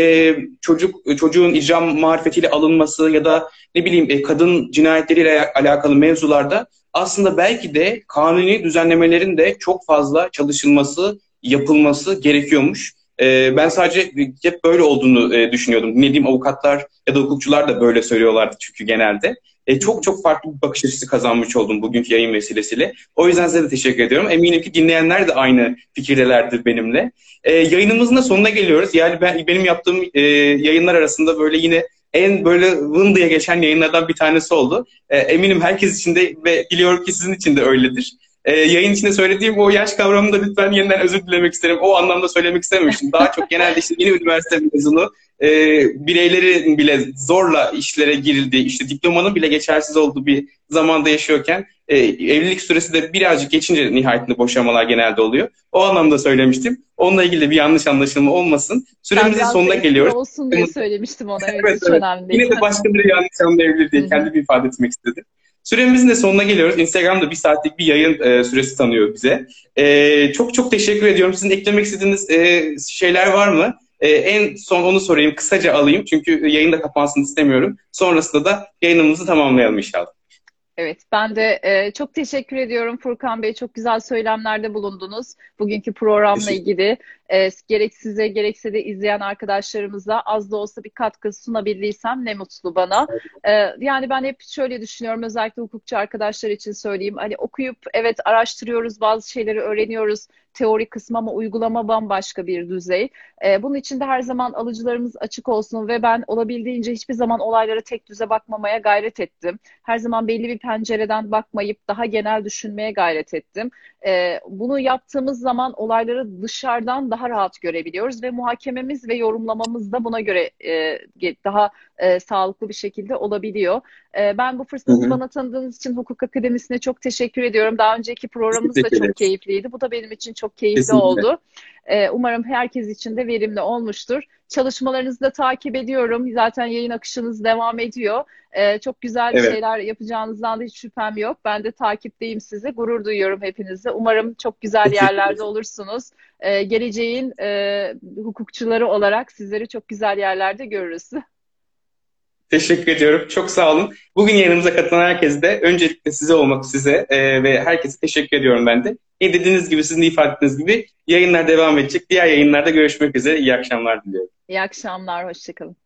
çocuğun icra marifetiyle alınması ya da ne bileyim kadın cinayetleriyle alakalı mevzularda aslında belki de kanuni düzenlemelerin de çok fazla çalışılması, yapılması gerekiyormuş. Ben sadece hep böyle olduğunu düşünüyordum. Dinlediğim avukatlar ya da hukukçular da böyle söylüyorlardı çünkü genelde. Hı Çok hı. çok farklı bir bakış açısı kazanmış oldum bugünkü yayın vesilesiyle. O yüzden size de teşekkür ediyorum. Eminim ki dinleyenler de aynı fikirdelerdir benimle. Yayınımızın da sonuna geliyoruz. Yani benim yaptığım yayınlar arasında böyle yine en böyle vın diye geçen yayınlardan bir tanesi oldu. Eminim herkes için de ve biliyorum ki sizin için de öyledir. Yayın içinde söylediğim o yaş kavramını da lütfen yeniden özür dilemek isterim. O anlamda söylemek istememiştim. Daha çok genelde işte yeni üniversite mezunu e, bireylerin bile zorla işlere girildiği, işte diplomanın bile geçersiz olduğu bir zamanda yaşıyorken evlilik süresi de birazcık geçince nihayetinde boşanmalar genelde oluyor. O anlamda söylemiştim. Onunla ilgili de bir yanlış anlaşılma olmasın. Ben Süremizin biraz da sonuna espri geliyoruz. olsun diye söylemiştim onu. Evet, Evet, hiç evet. önemli değil. Yine de başkaları yanlış anlayabilir Hı diye hı. kendimi ifade etmek istedim. Süremizin de sonuna geliyoruz. Instagram'da bir saatlik bir yayın süresi tanıyor bize. Çok çok teşekkür ediyorum. Sizin eklemek istediğiniz şeyler var mı? En son onu sorayım. Kısaca alayım. Çünkü yayın da kapansın istemiyorum. Sonrasında da yayınımızı tamamlayalım inşallah. Evet, ben de çok teşekkür ediyorum Furkan Bey. Çok güzel söylemlerde bulundunuz bugünkü programla Teşekkür ilgili. Gerek size gerekse de izleyen arkadaşlarımıza az da olsa bir katkı sunabildiysem ne mutlu bana. Yani ben hep şöyle düşünüyorum, özellikle hukukçu arkadaşlar için söyleyeyim. Hani okuyup evet araştırıyoruz, bazı şeyleri öğreniyoruz, teori kısmı, ama uygulama bambaşka bir düzey. Bunun için de her zaman alıcılarımız açık olsun ve ben olabildiğince hiçbir zaman olaylara tek düze bakmamaya gayret ettim. Her zaman belli bir pencereden bakmayıp daha genel düşünmeye gayret ettim. Bunu yaptığımız zaman olayları dışarıdan daha rahat görebiliyoruz ve muhakememiz ve yorumlamamız da buna göre daha sağlıklı bir şekilde olabiliyor. Ben bu Hı fırsatı hı. bana tanıdığınız için Hukuk Akademisi'ne çok teşekkür ediyorum. Daha önceki Biz programımız da teşekkür çok ederiz. keyifliydi. Bu da benim için çok keyifli Kesinlikle. oldu. Umarım herkes için de verimli olmuştur. Çalışmalarınızı da takip ediyorum. Zaten yayın akışınız devam ediyor. Çok güzel Evet. şeyler yapacağınızdan da hiç şüphem yok. Ben de takipteyim sizi. Gurur duyuyorum hepinize. Umarım çok güzel Teşekkür yerlerde ederiz. olursunuz. Geleceğin hukukçuları olarak sizleri çok güzel yerlerde görürüz. Teşekkür ediyorum. Çok sağ olun. Bugün yayınımıza katılan herkese de öncelikle size ve herkese teşekkür ediyorum ben de. Dediğiniz gibi, sizin de ifade ettiğiniz gibi yayınlar devam edecek. Diğer yayınlarda görüşmek üzere. İyi akşamlar diliyorum. İyi akşamlar, hoşça kalın.